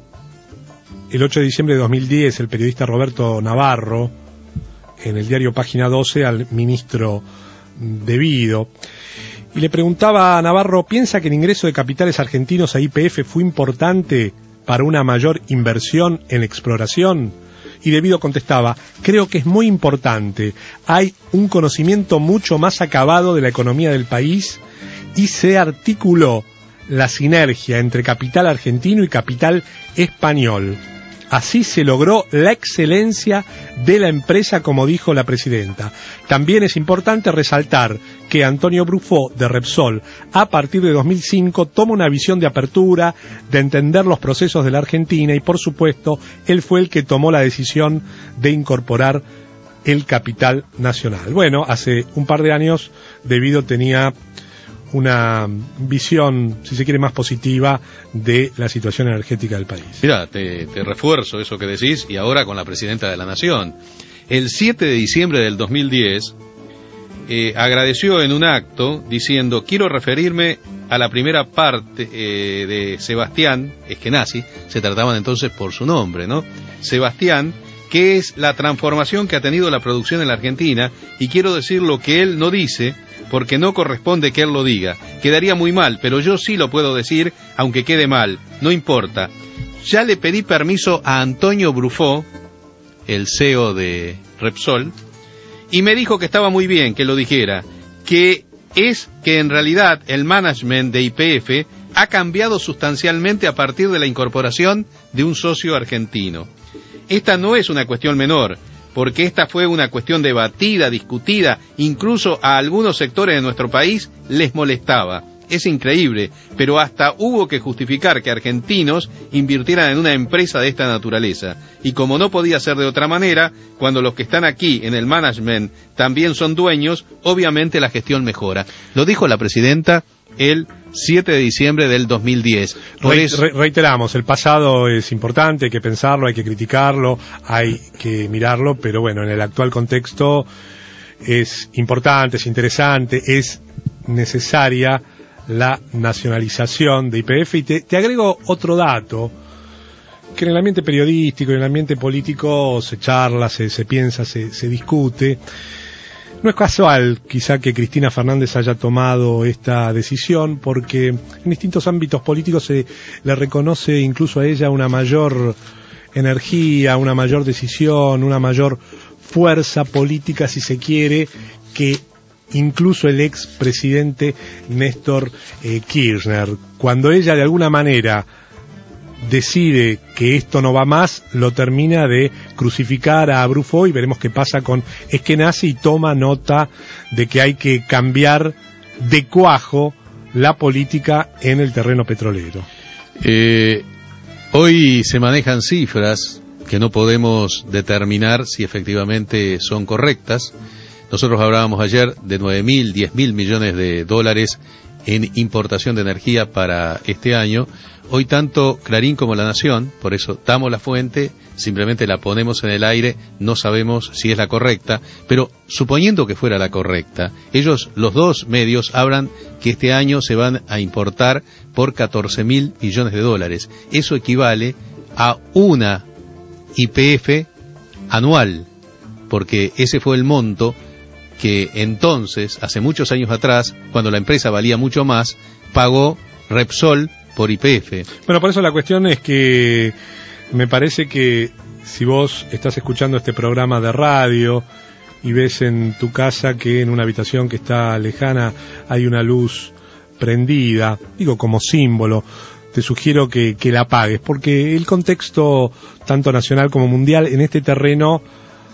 el 8 de diciembre de 2010 el periodista Roberto Navarro en el diario Página 12 al ministro Devido, y le preguntaba a Navarro: ¿piensa que el ingreso de capitales argentinos a YPF fue importante para una mayor inversión en exploración? Y Devido contestaba: creo que es muy importante, hay un conocimiento mucho más acabado de la economía del país y se articuló la sinergia entre capital argentino y capital español. Así se logró la excelencia de la empresa, como dijo la presidenta. También es importante resaltar que Antonio Brufó, de Repsol, a partir de 2005, toma una visión de apertura, de entender los procesos de la Argentina, y por supuesto, él fue el que tomó la decisión de incorporar el capital nacional. Bueno, hace un par de años, Devido tenía una visión, si se quiere, más positiva de la situación energética del país. Mira, te refuerzo eso que decís, y ahora con la presidenta de la Nación. El 7 de diciembre del 2010 agradeció en un acto diciendo: quiero referirme a la primera parte de Sebastián Eskenazi, se trataban entonces por su nombre, ¿no? Sebastián, que es la transformación que ha tenido la producción en la Argentina, y quiero decir lo que él no dice, porque no corresponde que él lo diga. Quedaría muy mal, pero yo sí lo puedo decir, aunque quede mal, no importa. Ya le pedí permiso a Antonio Brufó, el CEO de Repsol, y me dijo que estaba muy bien que lo dijera, que en realidad el management de YPF ha cambiado sustancialmente a partir de la incorporación de un socio argentino. Esta no es una cuestión menor, porque esta fue una cuestión debatida, discutida, incluso a algunos sectores de nuestro país les molestaba. Es increíble, pero hasta hubo que justificar que argentinos invirtieran en una empresa de esta naturaleza. Y como no podía ser de otra manera, cuando los que están aquí en el management también son dueños, obviamente la gestión mejora. Lo dijo la presidenta el 7 de diciembre del 2010. Reiteramos, el pasado es importante, hay que pensarlo, hay que criticarlo, hay que mirarlo, pero bueno, en el actual contexto es importante, es interesante, es necesaria la nacionalización de YPF. Y te agrego otro dato, que en el ambiente periodístico y en el ambiente político se charla, se piensa, se discute. No es casual, quizá, que Cristina Fernández haya tomado esta decisión, porque en distintos ámbitos políticos se le reconoce incluso a ella una mayor energía, una mayor decisión, una mayor fuerza política, si se quiere, que incluso el expresidente Néstor Kirchner. Cuando ella de alguna manera decide que esto no va más, lo termina de crucificar a Brufó, y veremos qué pasa con Eskenazi, y toma nota de que hay que cambiar de cuajo la política en el terreno petrolero. Hoy se manejan cifras que no podemos determinar si efectivamente son correctas. Nosotros hablábamos ayer de 9.000, 10.000 millones de dólares en importación de energía para este año. Hoy tanto Clarín como La Nación, por eso damos la fuente, simplemente la ponemos en el aire, no sabemos si es la correcta, pero suponiendo que fuera la correcta, ellos, los dos medios, hablan que este año se van a importar por 14.000 millones de dólares. Eso equivale a una YPF anual, porque ese fue el monto que entonces, hace muchos años atrás, cuando la empresa valía mucho más, pagó Repsol por YPF. Bueno, por eso la cuestión es que me parece que si vos estás escuchando este programa de radio y ves en tu casa que en una habitación que está lejana hay una luz prendida, digo como símbolo, te sugiero que la apagues, porque el contexto tanto nacional como mundial en este terreno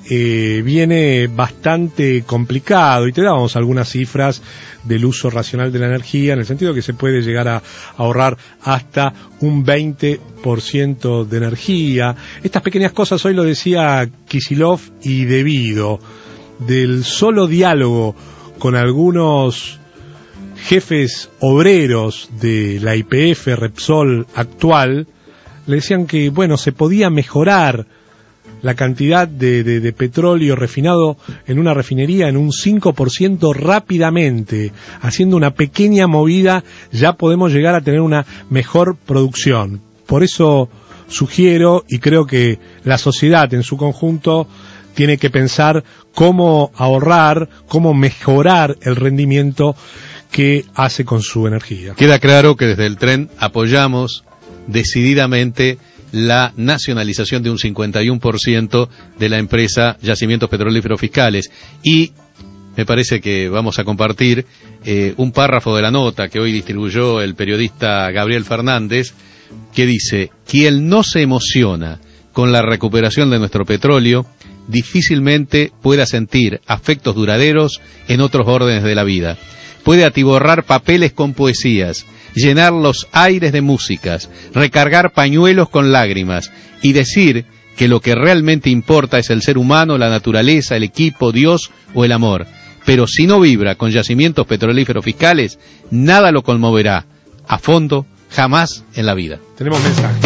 viene bastante complicado, y te dábamos algunas cifras del uso racional de la energía, en el sentido que se puede llegar a ahorrar hasta un 20% de energía. Estas pequeñas cosas, hoy lo decía Kicillof, y debido del solo diálogo con algunos jefes obreros de la YPF Repsol actual, le decían que, bueno, se podía mejorar la cantidad de petróleo refinado en una refinería en un 5% rápidamente. Haciendo una pequeña movida ya podemos llegar a tener una mejor producción. Por eso sugiero, y creo que la sociedad en su conjunto tiene que pensar cómo ahorrar, cómo mejorar el rendimiento que hace con su energía. Queda claro que desde el tren apoyamos decididamente la nacionalización de un 51% de la empresa Yacimientos Petrolíferos Fiscales, y me parece que vamos a compartir un párrafo de la nota que hoy distribuyó el periodista Gabriel Fernández, que dice: quien no se emociona con la recuperación de nuestro petróleo difícilmente pueda sentir afectos duraderos en otros órdenes de la vida. Puede atiborrar papeles con poesías, llenar los aires de músicas, recargar pañuelos con lágrimas y decir que lo que realmente importa es el ser humano, la naturaleza, el equipo, Dios o el amor. Pero si no vibra con Yacimientos Petrolíferos Fiscales, nada lo conmoverá a fondo, jamás en la vida. Tenemos mensajes.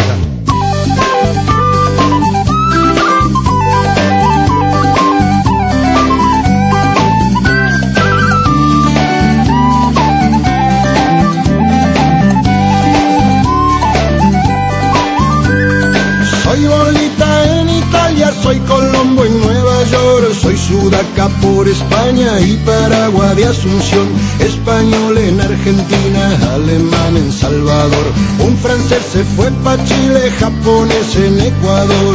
Soy Bolita en Italia, soy Colombo en Nueva York, soy Sudaca por España y Paraguay de Asunción, español en Argentina, alemán en Salvador, un francés se fue pa' Chile, japonés en Ecuador.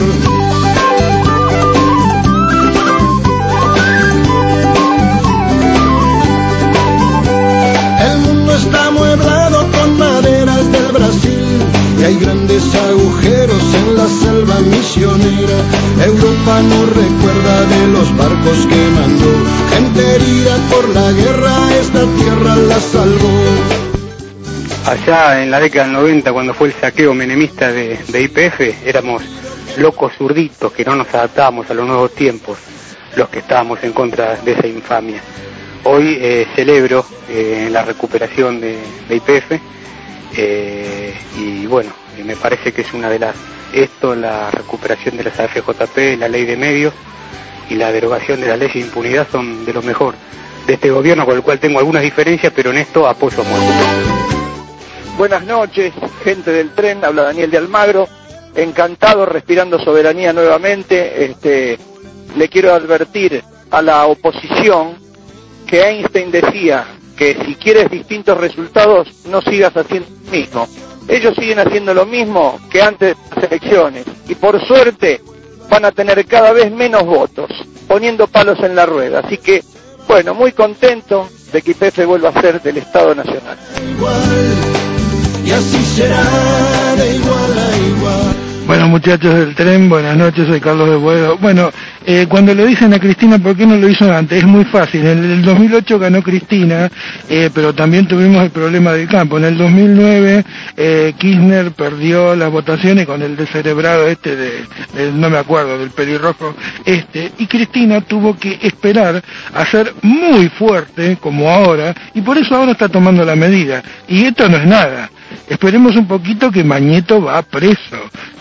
El mundo está amueblado con maderas del Brasil, y hay grandes agujeros en la selva misionera. Europa no recuerda de los barcos que mandó, gente herida por la guerra, esta tierra la salvó. Allá en la década del 90, cuando fue el saqueo menemista de YPF, éramos locos zurditos que no nos adaptábamos a los nuevos tiempos, los que estábamos en contra de esa infamia. Hoy celebro la recuperación de YPF. Y bueno, me parece que es una de la recuperación de las AFJP, la ley de medios y la derogación de la ley de impunidad son de lo mejor de este gobierno, con el cual tengo algunas diferencias, pero en esto apoyo a muerte. Buenas noches, gente del tren, habla Daniel de Almagro, encantado, respirando soberanía nuevamente. Le quiero advertir a la oposición que Einstein decía que si quieres distintos resultados, no sigas haciendo lo mismo. Ellos siguen haciendo lo mismo que antes de las elecciones, y por suerte van a tener cada vez menos votos, poniendo palos en la rueda. Así que, bueno, muy contento de que YPF vuelva a ser del Estado Nacional. Y así será de igual a igual. Bueno, muchachos del tren, buenas noches, soy Carlos de Boedo. Bueno, cuando le dicen a Cristina por qué no lo hizo antes, es muy fácil. En el 2008 ganó Cristina, pero también tuvimos el problema del campo. En el 2009 Kirchner perdió las votaciones con el descerebrado no me acuerdo, del pelirrojo y Cristina tuvo que esperar a ser muy fuerte, como ahora, y por eso ahora está tomando la medida. Y esto no es nada. Esperemos un poquito que Mañeto va preso.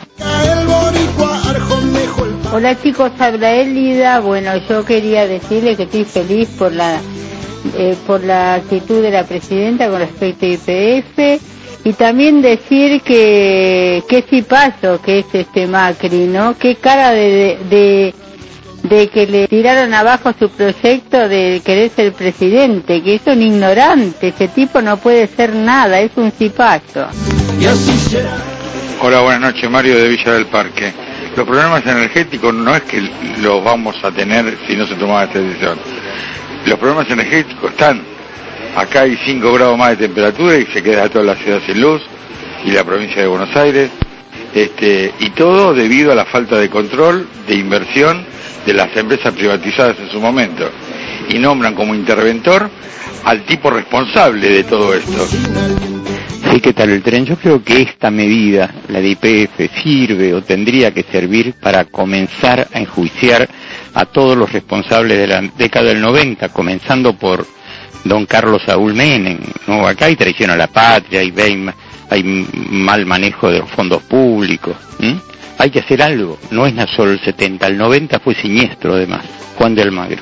Hola chicos, habla Elida. Bueno, yo quería decirle que estoy feliz por la actitud de la presidenta con respecto a YPF, y también decir que cipazo que es Macri, ¿no? Qué cara de que le tiraron abajo su proyecto de querer ser presidente, que es un ignorante, ese tipo no puede ser nada, es un cipazo. Y así será. Hola, buenas noches, Mario de Villa del Parque. Los problemas energéticos no es que los vamos a tener si no se toma esta decisión. Los problemas energéticos están. Acá hay 5 grados más de temperatura y se queda toda la ciudad sin luz, y la provincia de Buenos Aires, y todo debido a la falta de control, de inversión de las empresas privatizadas en su momento, y nombran como interventor al tipo responsable de todo esto. Sí, ¿qué tal el tren? Yo creo que esta medida, la de YPF, sirve o tendría que servir para comenzar a enjuiciar a todos los responsables de la década del 90, comenzando por don Carlos Saúl Menem, ¿no? Acá hay traición a la patria, hay mal manejo de los fondos públicos. Hay que hacer algo, no es solo el 70, el 90 fue siniestro además. Juan de Almagro.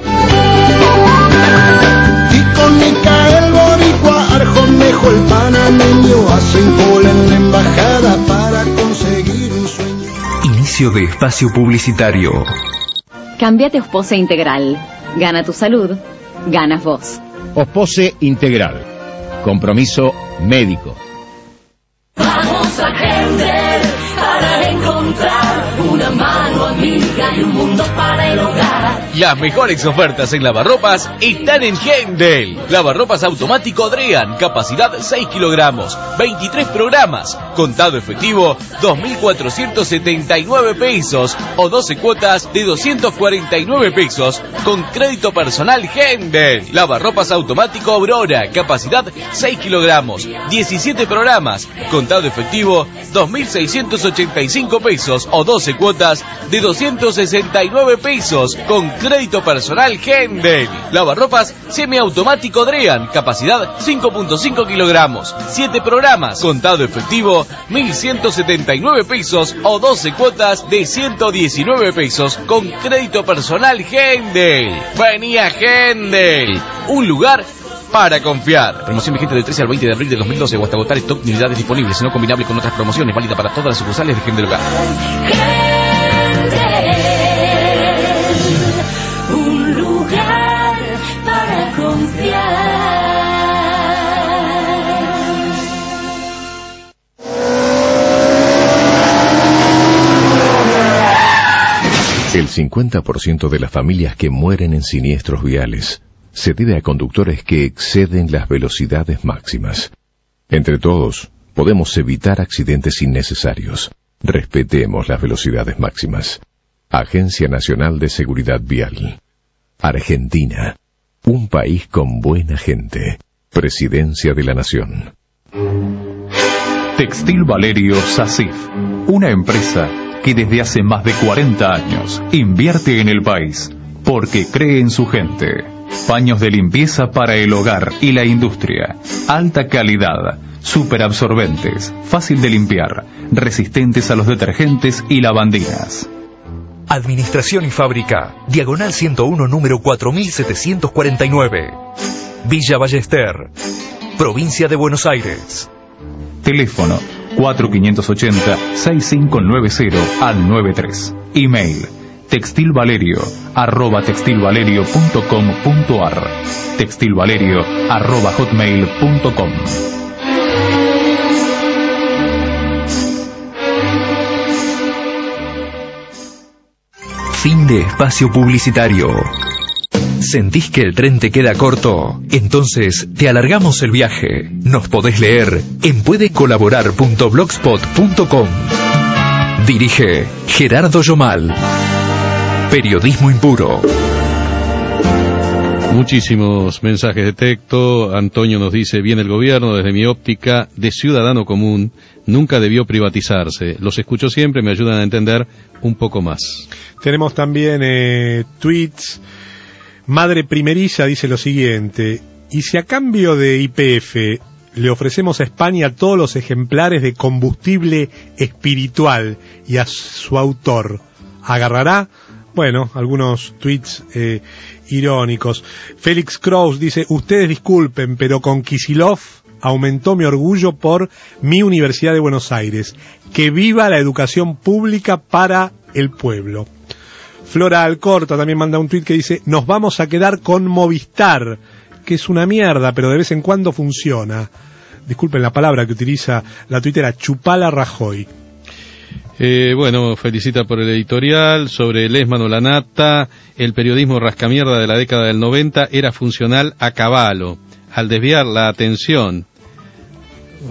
Icónica el boricua, Arjonejo el panameño, hacen cola en la embajada para conseguir un sueño. Inicio de espacio publicitario. Cámbiate a Ospose Integral. Gana tu salud, ganas vos. Ospose Integral. Compromiso médico. Vamos a Hender para encontrar una mano amiga y un mundo para el hogar. Las mejores ofertas en lavarropas están en Hendel. Lavarropas automático Drean, capacidad 6 kilogramos, 23 programas, contado efectivo 2.479 pesos o 12 cuotas de 249 pesos con crédito personal Hendel. Lavarropas automático Aurora, capacidad 6 kilogramos, 17 programas, contado efectivo 2.685 pesos o 12 cuotas de 269 pesos con crédito personal Hendel. Lavarropas semiautomático Drean, capacidad 5.5 kilogramos, 7 programas, contado efectivo 1.179 pesos o 12 cuotas de 119 pesos con crédito personal Hendel. Vení a Hendel, un lugar para confiar. Promoción vigente del 13 al 20 de abril de 2012 o hasta agotar stock de unidades disponibles, no combinable con otras promociones, válida para todas las sucursales de Hendel Hogar. Un lugar para confiar. El 50% de las familias que mueren en siniestros viales se debe a conductores que exceden las velocidades máximas. Entre todos, podemos evitar accidentes innecesarios. Respetemos las velocidades máximas. Agencia Nacional de Seguridad Vial. Argentina. Un país con buena gente. Presidencia de la Nación. Textil Valerio SACIF. Una empresa que desde hace más de 40 años invierte en el país porque cree en su gente. Paños de limpieza para el hogar y la industria. Alta calidad, superabsorbentes, fácil de limpiar, resistentes a los detergentes y lavandinas. Administración y Fábrica, Diagonal 101, número 4749. Villa Ballester, Provincia de Buenos Aires. Teléfono 4580-6590 al 93. Email textilvalerio@textilvalerio.com.ar. textilvalerio@hotmail.com. Fin de espacio publicitario. ¿Sentís que el tren te queda corto? Entonces te alargamos el viaje. Nos podés leer en puedecolaborar.blogspot.com. Dirige Gerardo Yomal. Periodismo impuro. Muchísimos mensajes de texto. Antonio nos dice: bien, el gobierno, desde mi óptica de ciudadano común, nunca debió privatizarse. Los escucho siempre, me ayudan a entender un poco más. Tenemos también tweets. Madre Primeriza dice lo siguiente: ¿y si a cambio de YPF le ofrecemos a España todos los ejemplares de combustible espiritual y a su autor, agarrará? Bueno, algunos tweets irónicos. Félix Kraus dice: ustedes disculpen, pero con Kicillof aumentó mi orgullo por mi Universidad de Buenos Aires. Que viva la educación pública para el pueblo. Flora Alcorta también manda un tuit que dice: nos vamos a quedar con Movistar, que es una mierda, pero de vez en cuando funciona. Disculpen la palabra que utiliza la tuitera, chupala Rajoy. Bueno, felicita por el editorial sobre el Esman o la Nata. El periodismo rascamierda de la década del 90 era funcional a caballo, al desviar la atención. Bueno,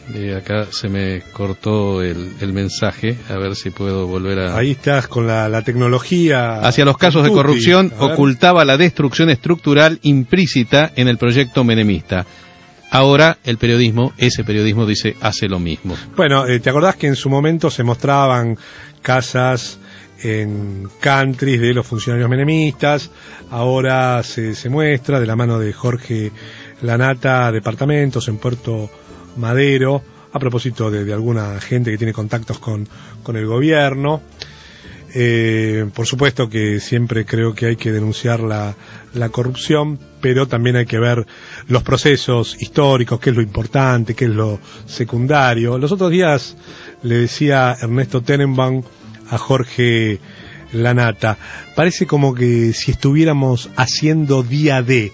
Acá se me cortó el mensaje, a ver si puedo volver a... Ahí estás con la tecnología. Hacia los casos de corrupción ocultaba la destrucción estructural implícita en el proyecto menemista. Ahora ese periodismo dice, hace lo mismo. Bueno, ¿te acordás que en su momento se mostraban casas en countries de los funcionarios menemistas? Ahora se muestra de la mano de Jorge Lanata departamentos en Puerto Madero, a propósito de alguna gente que tiene contactos con el gobierno. Por supuesto que siempre creo que hay que denunciar la corrupción, pero también hay que ver los procesos históricos, qué es lo importante, qué es lo secundario. Los otros días le decía Ernesto Tenenbaum a Jorge Lanata, parece como que si estuviéramos haciendo día D,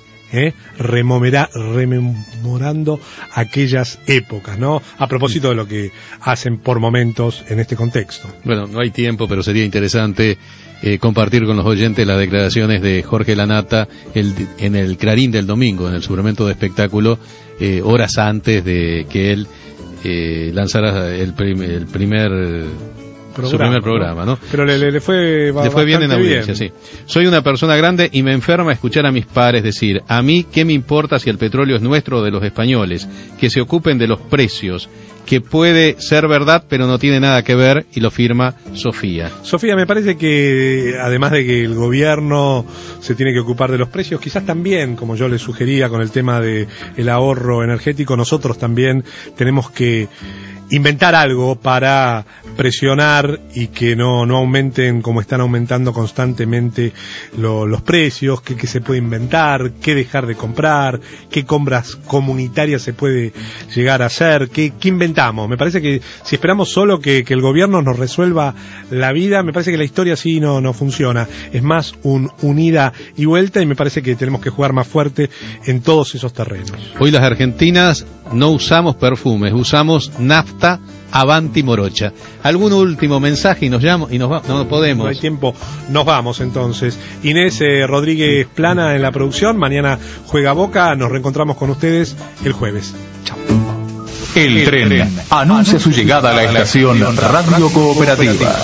rememorando aquellas épocas, ¿no? A propósito de lo que hacen por momentos en este contexto. Bueno, no hay tiempo, pero sería interesante compartir con los oyentes las declaraciones de Jorge Lanata en el Clarín del domingo, en el suplemento de espectáculo, horas antes de que él lanzara el primer programa, ¿no? Pero le fue bien en audiencia, sí. Soy una persona grande y me enferma escuchar a mis padres decir, a mí qué me importa si el petróleo es nuestro o de los españoles, que se ocupen de los precios, que puede ser verdad pero no tiene nada que ver, y lo firma Sofía. Sofía, me parece que además de que el gobierno se tiene que ocupar de los precios, quizás también, como yo le sugería con el tema de el ahorro energético, nosotros también tenemos que inventar algo para presionar y que no aumenten como están aumentando constantemente los precios, que se puede inventar, qué dejar de comprar, qué compras comunitarias se puede llegar a hacer, qué inventamos. Me parece que si esperamos solo que el gobierno nos resuelva la vida, me parece que la historia así no funciona. Es más un ida y vuelta, y me parece que tenemos que jugar más fuerte en todos esos terrenos. Hoy las argentinas no usamos perfumes, usamos nafta Avanti Morocha. ¿Algún último mensaje y nos vamos? No podemos. No hay tiempo, nos vamos entonces. Inés Rodríguez Plana en la producción, mañana juega Boca, nos reencontramos con ustedes el jueves. Chao. El tren anuncia su llegada a la estación Radio Cooperativa.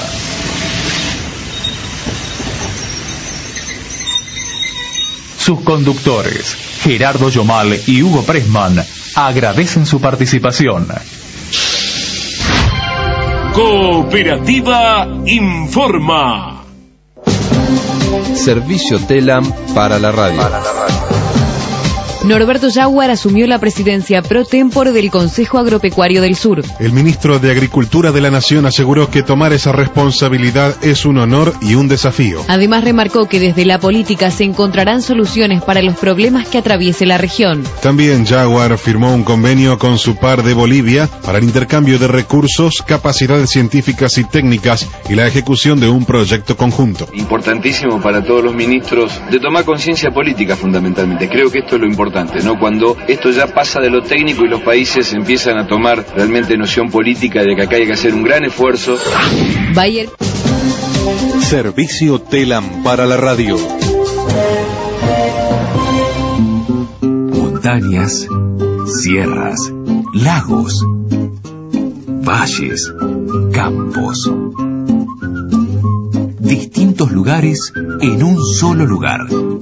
Sus conductores, Gerardo Yomal y Hugo Pressman, agradecen su participación. Cooperativa informa. Servicio TELAM para la radio. Norberto Yaguar asumió la presidencia pro tempore del Consejo Agropecuario del Sur. El ministro de Agricultura de la Nación aseguró que tomar esa responsabilidad es un honor y un desafío. Además remarcó que desde la política se encontrarán soluciones para los problemas que atraviese la región. También Yaguar firmó un convenio con su par de Bolivia para el intercambio de recursos, capacidades científicas y técnicas y la ejecución de un proyecto conjunto. Importantísimo para todos los ministros de tomar conciencia política fundamentalmente. Creo que esto es lo importante, ¿no? Cuando esto ya pasa de lo técnico y los países empiezan a tomar realmente noción política de que acá hay que hacer un gran esfuerzo. Bayer. Servicio TELAM para la radio. Montañas, sierras, lagos, valles, campos. Distintos lugares en un solo lugar.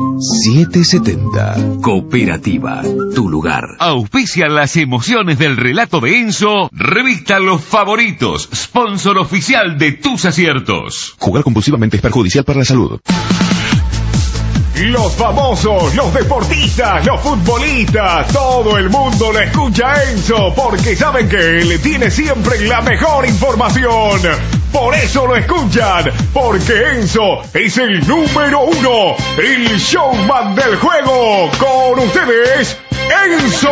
770. Cooperativa, tu lugar. Auspician las emociones del relato de Enzo. Revista Los Favoritos, sponsor oficial de tus aciertos. Jugar compulsivamente es perjudicial para la salud. Los famosos, los deportistas, los futbolistas, todo el mundo le escucha a Enzo porque saben que él tiene siempre la mejor información. Por eso lo escuchan, porque Enzo es el número uno, el showman del juego. Con ustedes, Enzo.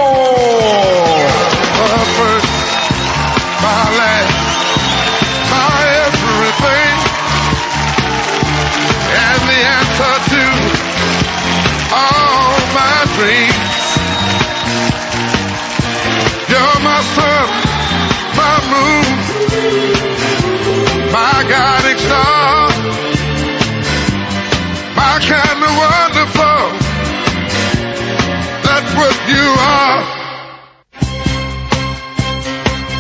You're my sun, my moon, my guiding star, my kind of wonderful, that's what you are.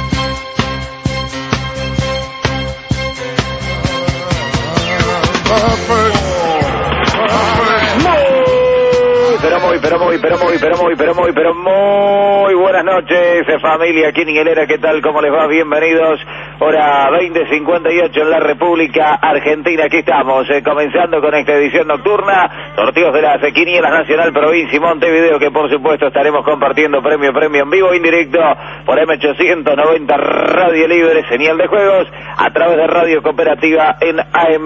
muy buenas noches, familia quinielera, ¿qué tal? ¿Cómo les va? Bienvenidos. Hora 20:58 en la República Argentina. Aquí estamos, comenzando con esta edición nocturna, sorteos de las quinielas Nacional, Provincia y Montevideo, que por supuesto estaremos compartiendo premio en vivo e indirecto por M890 Radio Libre, señal de juegos, a través de Radio Cooperativa en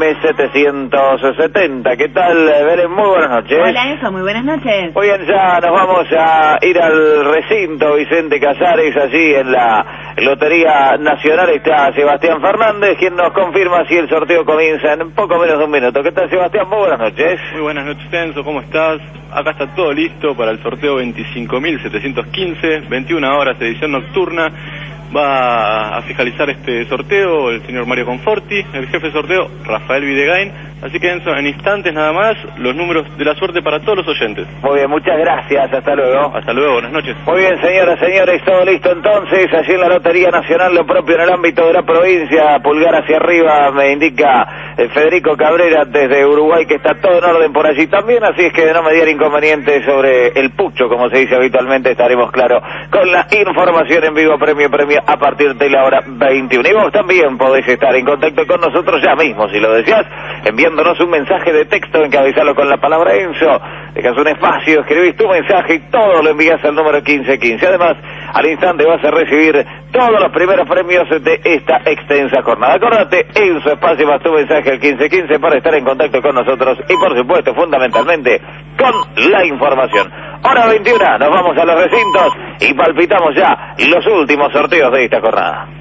AM770. ¿Qué tal, Belén? Muy buenas noches. Hola, Enzo, muy buenas noches. Muy bien, ya nos vamos a ir al recinto Vicente Casares, allí en la Lotería Nacional está Sebastián Fernández, quien nos confirma si el sorteo comienza en poco menos de un minuto. ¿Qué tal, Sebastián? Muy buenas noches. Muy buenas noches, Enzo, ¿cómo estás? Acá está todo listo para el sorteo 25.715, 21 horas, edición nocturna. Va a fiscalizar este sorteo el señor Mario Conforti, el jefe de sorteo Rafael Videgain. Así que, Enzo, en instantes nada más, los números de la suerte para todos los oyentes. Muy bien, muchas gracias, hasta luego. Hasta luego, buenas noches. Muy bien, señoras, señores, todo listo entonces, allí en la Lotería Nacional, lo propio en el ámbito de la provincia, pulgar hacia arriba, me indica Federico Cabrera desde Uruguay, que está todo en orden por allí también, así es que de no mediar inconveniente sobre el pucho, como se dice habitualmente, estaremos claro con la información en vivo, premio a partir de la hora 21. Y vos también podés estar en contacto con nosotros ya mismo, si lo deseas, enviándonos un mensaje de texto, encabezalo con la palabra Enzo, dejas un espacio, escribís tu mensaje y todo lo envías al número 1515. Además, al instante vas a recibir todos los primeros premios de esta extensa jornada. Acordate, Enzo, espacio más tu mensaje al 1515 para estar en contacto con nosotros y, por supuesto, fundamentalmente, con la información. Hora 21, nos vamos a los recintos y palpitamos ya los últimos sorteos de esta jornada.